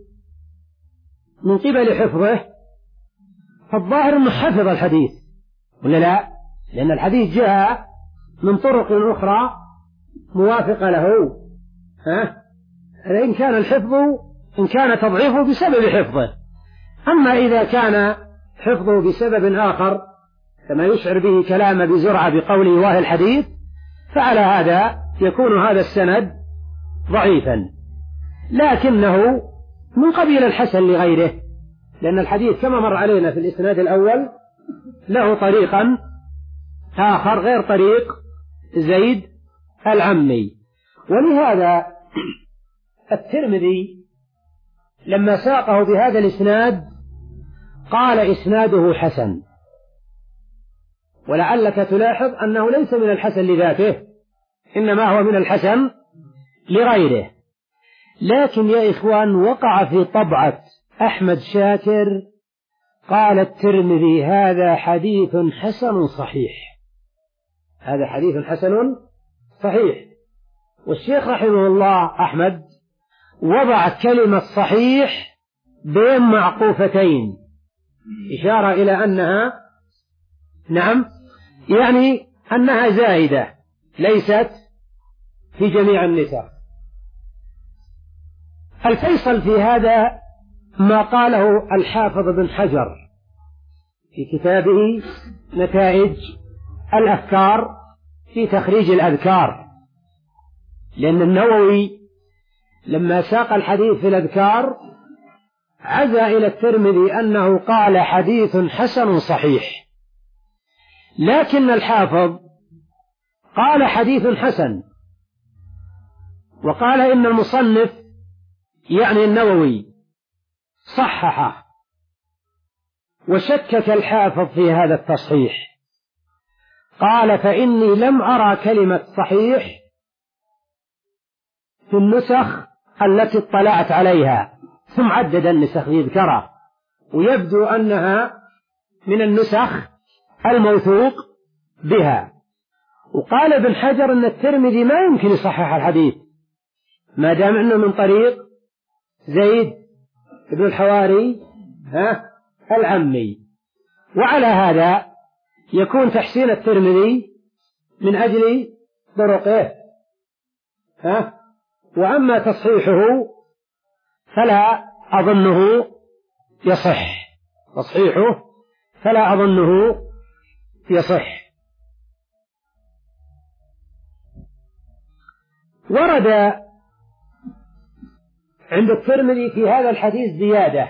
من قبل حفظه فالظاهر أنه حفظ الحديث، ولا لا؟ لأن الحديث جاء من طرق أخرى موافقة له، ها؟ إن كان الحفظ إن كان تضعيفه بسبب حفظه. أما إذا كان حفظه بسبب آخر كما يشعر به كلام أبي زرعة بقوله واهي الحديث، فعلى هذا يكون هذا السند ضعيفا، لكنه من قبيل الحسن لغيره، لأن الحديث كما مر علينا في الإسناد الأول له طريقا آخر غير طريق زيد العمي. ولهذا الترمذي لما ساقه بهذا الإسناد قال إسناده حسن، ولعلك تلاحظ أنه ليس من الحسن لذاته، إنما هو من الحسن لغيره. لكن يا إخوان وقع في طبعة أحمد شاكر قال الترمذي هذا حديث حسن صحيح، هذا حديث حسن صحيح. والشيخ رحمه الله أحمد وضع كلمة صحيح بين معقوفتين إشارة إلى أنها نعم يعني أنها زائدة ليست في جميع النسخ. الفيصل في هذا ما قاله الحافظ بن حجر في كتابه نتائج الأفكار في تخريج الأذكار، لأن النووي لما ساق الحديث في الأذكار عزى إلى الترمذي أنه قال حديث حسن صحيح، لكن الحافظ قال حديث حسن، وقال إن المصنف يعني النووي صححه، وشكك الحافظ في هذا التصحيح، قال فإني لم أرى كلمة صحيح في النسخ التي اطلعت عليها، ثم عدد النسخ يذكرها، ويبدو أنها من النسخ الموثوق بها. وقال ابن حجر أن الترمذي ما يمكن يصحح الحديث ما دام أنه من طريق زيد بن الحواري ها العمي، وعلى هذا يكون تحسين الترمذي من أجل طرقه ها، وأما تصحيحه فلا أظنه يصح، تصحيحه فلا أظنه يصح. ورد عند الترمذي في هذا الحديث زيادة: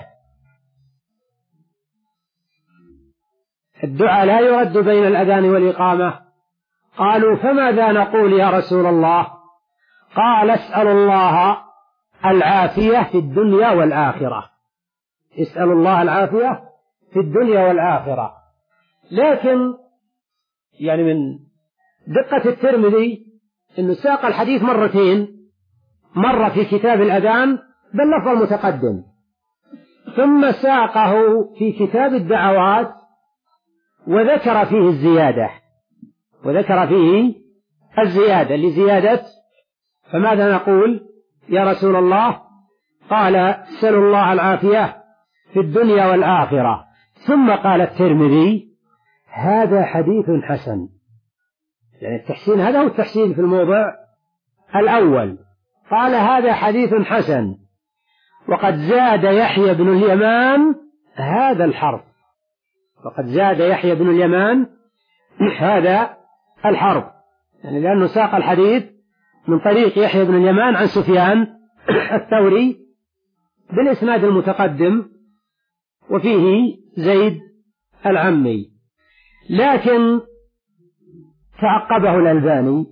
الدعاء لا يرد بين الأذان والإقامة. قالوا فماذا نقول يا رسول الله؟ قال اسأل الله العافية في الدنيا والآخرة، اسأل الله العافية في الدنيا والآخرة. لكن يعني من دقة الترمذي أنه ساق الحديث مرتين، مرة في كتاب الأذان باللفظ المتقدم، ثم ساقه في كتاب الدعوات وذكر فيه الزيادة، وذكر فيه الزيادة لزيادة فماذا نقول يا رسول الله؟ قال اسأل الله العافية في الدنيا والآخرة. ثم قال الترمذي هذا حديث حسن، يعني التحسين هذا هو التحسين في الموضع الأول، قال هذا حديث حسن، وقد زاد يحيى بن اليمان هذا الحرف، وقد زاد يحيى بن اليمان هذا الحرف، يعني لأنه ساق الحديث من طريق يحيى بن اليمان عن سفيان الثوري بالإسناد المتقدم وفيه زيد العمي. لكن تعقبه الألباني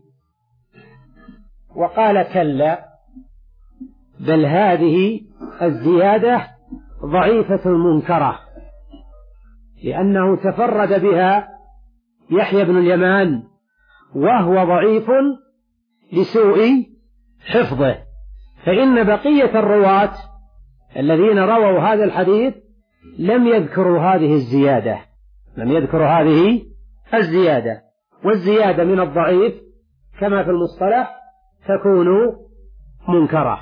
وقال كلا، بل هذه الزيادة ضعيفة منكرة، لأنه تفرد بها يحيى بن اليمان وهو ضعيف لسوء حفظه، فإن بقية الرواة الذين رووا هذا الحديث لم يذكروا هذه الزيادة، لم يذكروا هذه الزيادة، والزيادة من الضعيف كما في المصطلح تكون منكرة.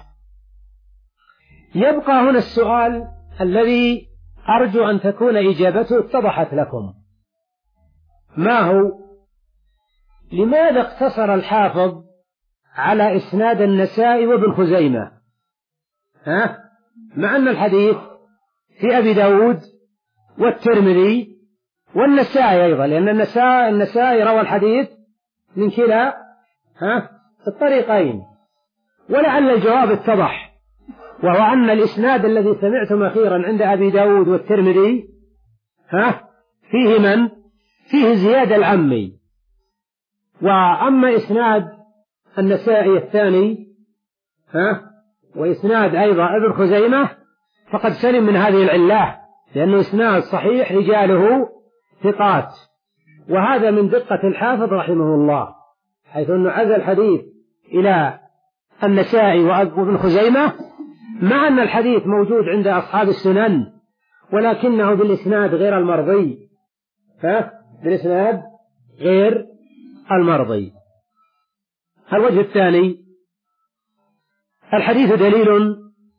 يبقى هنا السؤال الذي أرجو أن تكون إجابته اتضحت لكم، ما هو؟ لماذا اقتصر الحافظ على إسناد النسائي وابن خزيمة ها؟ مع أن الحديث في أبي داود والترمذي والنسائي أيضا، لأن النسائي, النسائي روى الحديث من كلا ها الطريقين. ولعل الجواب اتضح، وهو أن الإسناد الذي سمعتم أخيرا عند أبي داود والترمذي ها فيه من؟ فيه زياد العمي. وأما إسناد النسائي الثاني ها وإسناد أيضا ابن خزيمة فقد سلم من هذه العلة، لأنه إسناد صحيح رجاله ثقات. وهذا من دقة الحافظ رحمه الله، حيث أنه عزى الحديث إلى النسائي وابن خزيمة، مع أن الحديث موجود عند أصحاب السنن ولكنه بالإسناد غير المرضي، ها بالإسناد غير المرضي. الوجه الثاني: الحديث دليل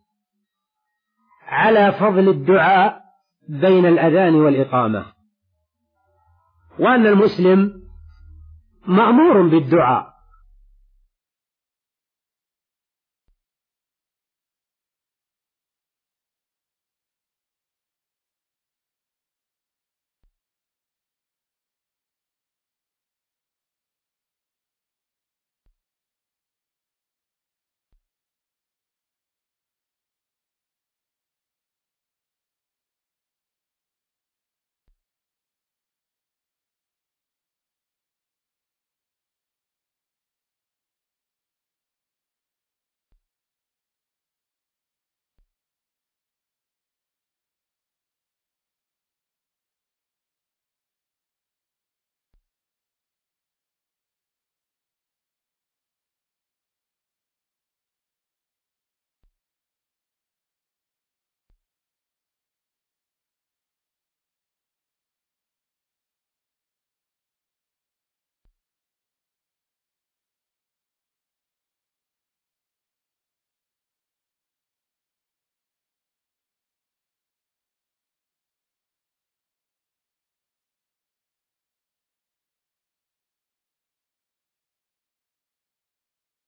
على فضل الدعاء بين الأذان والإقامة، وأن المسلم مأمور بالدعاء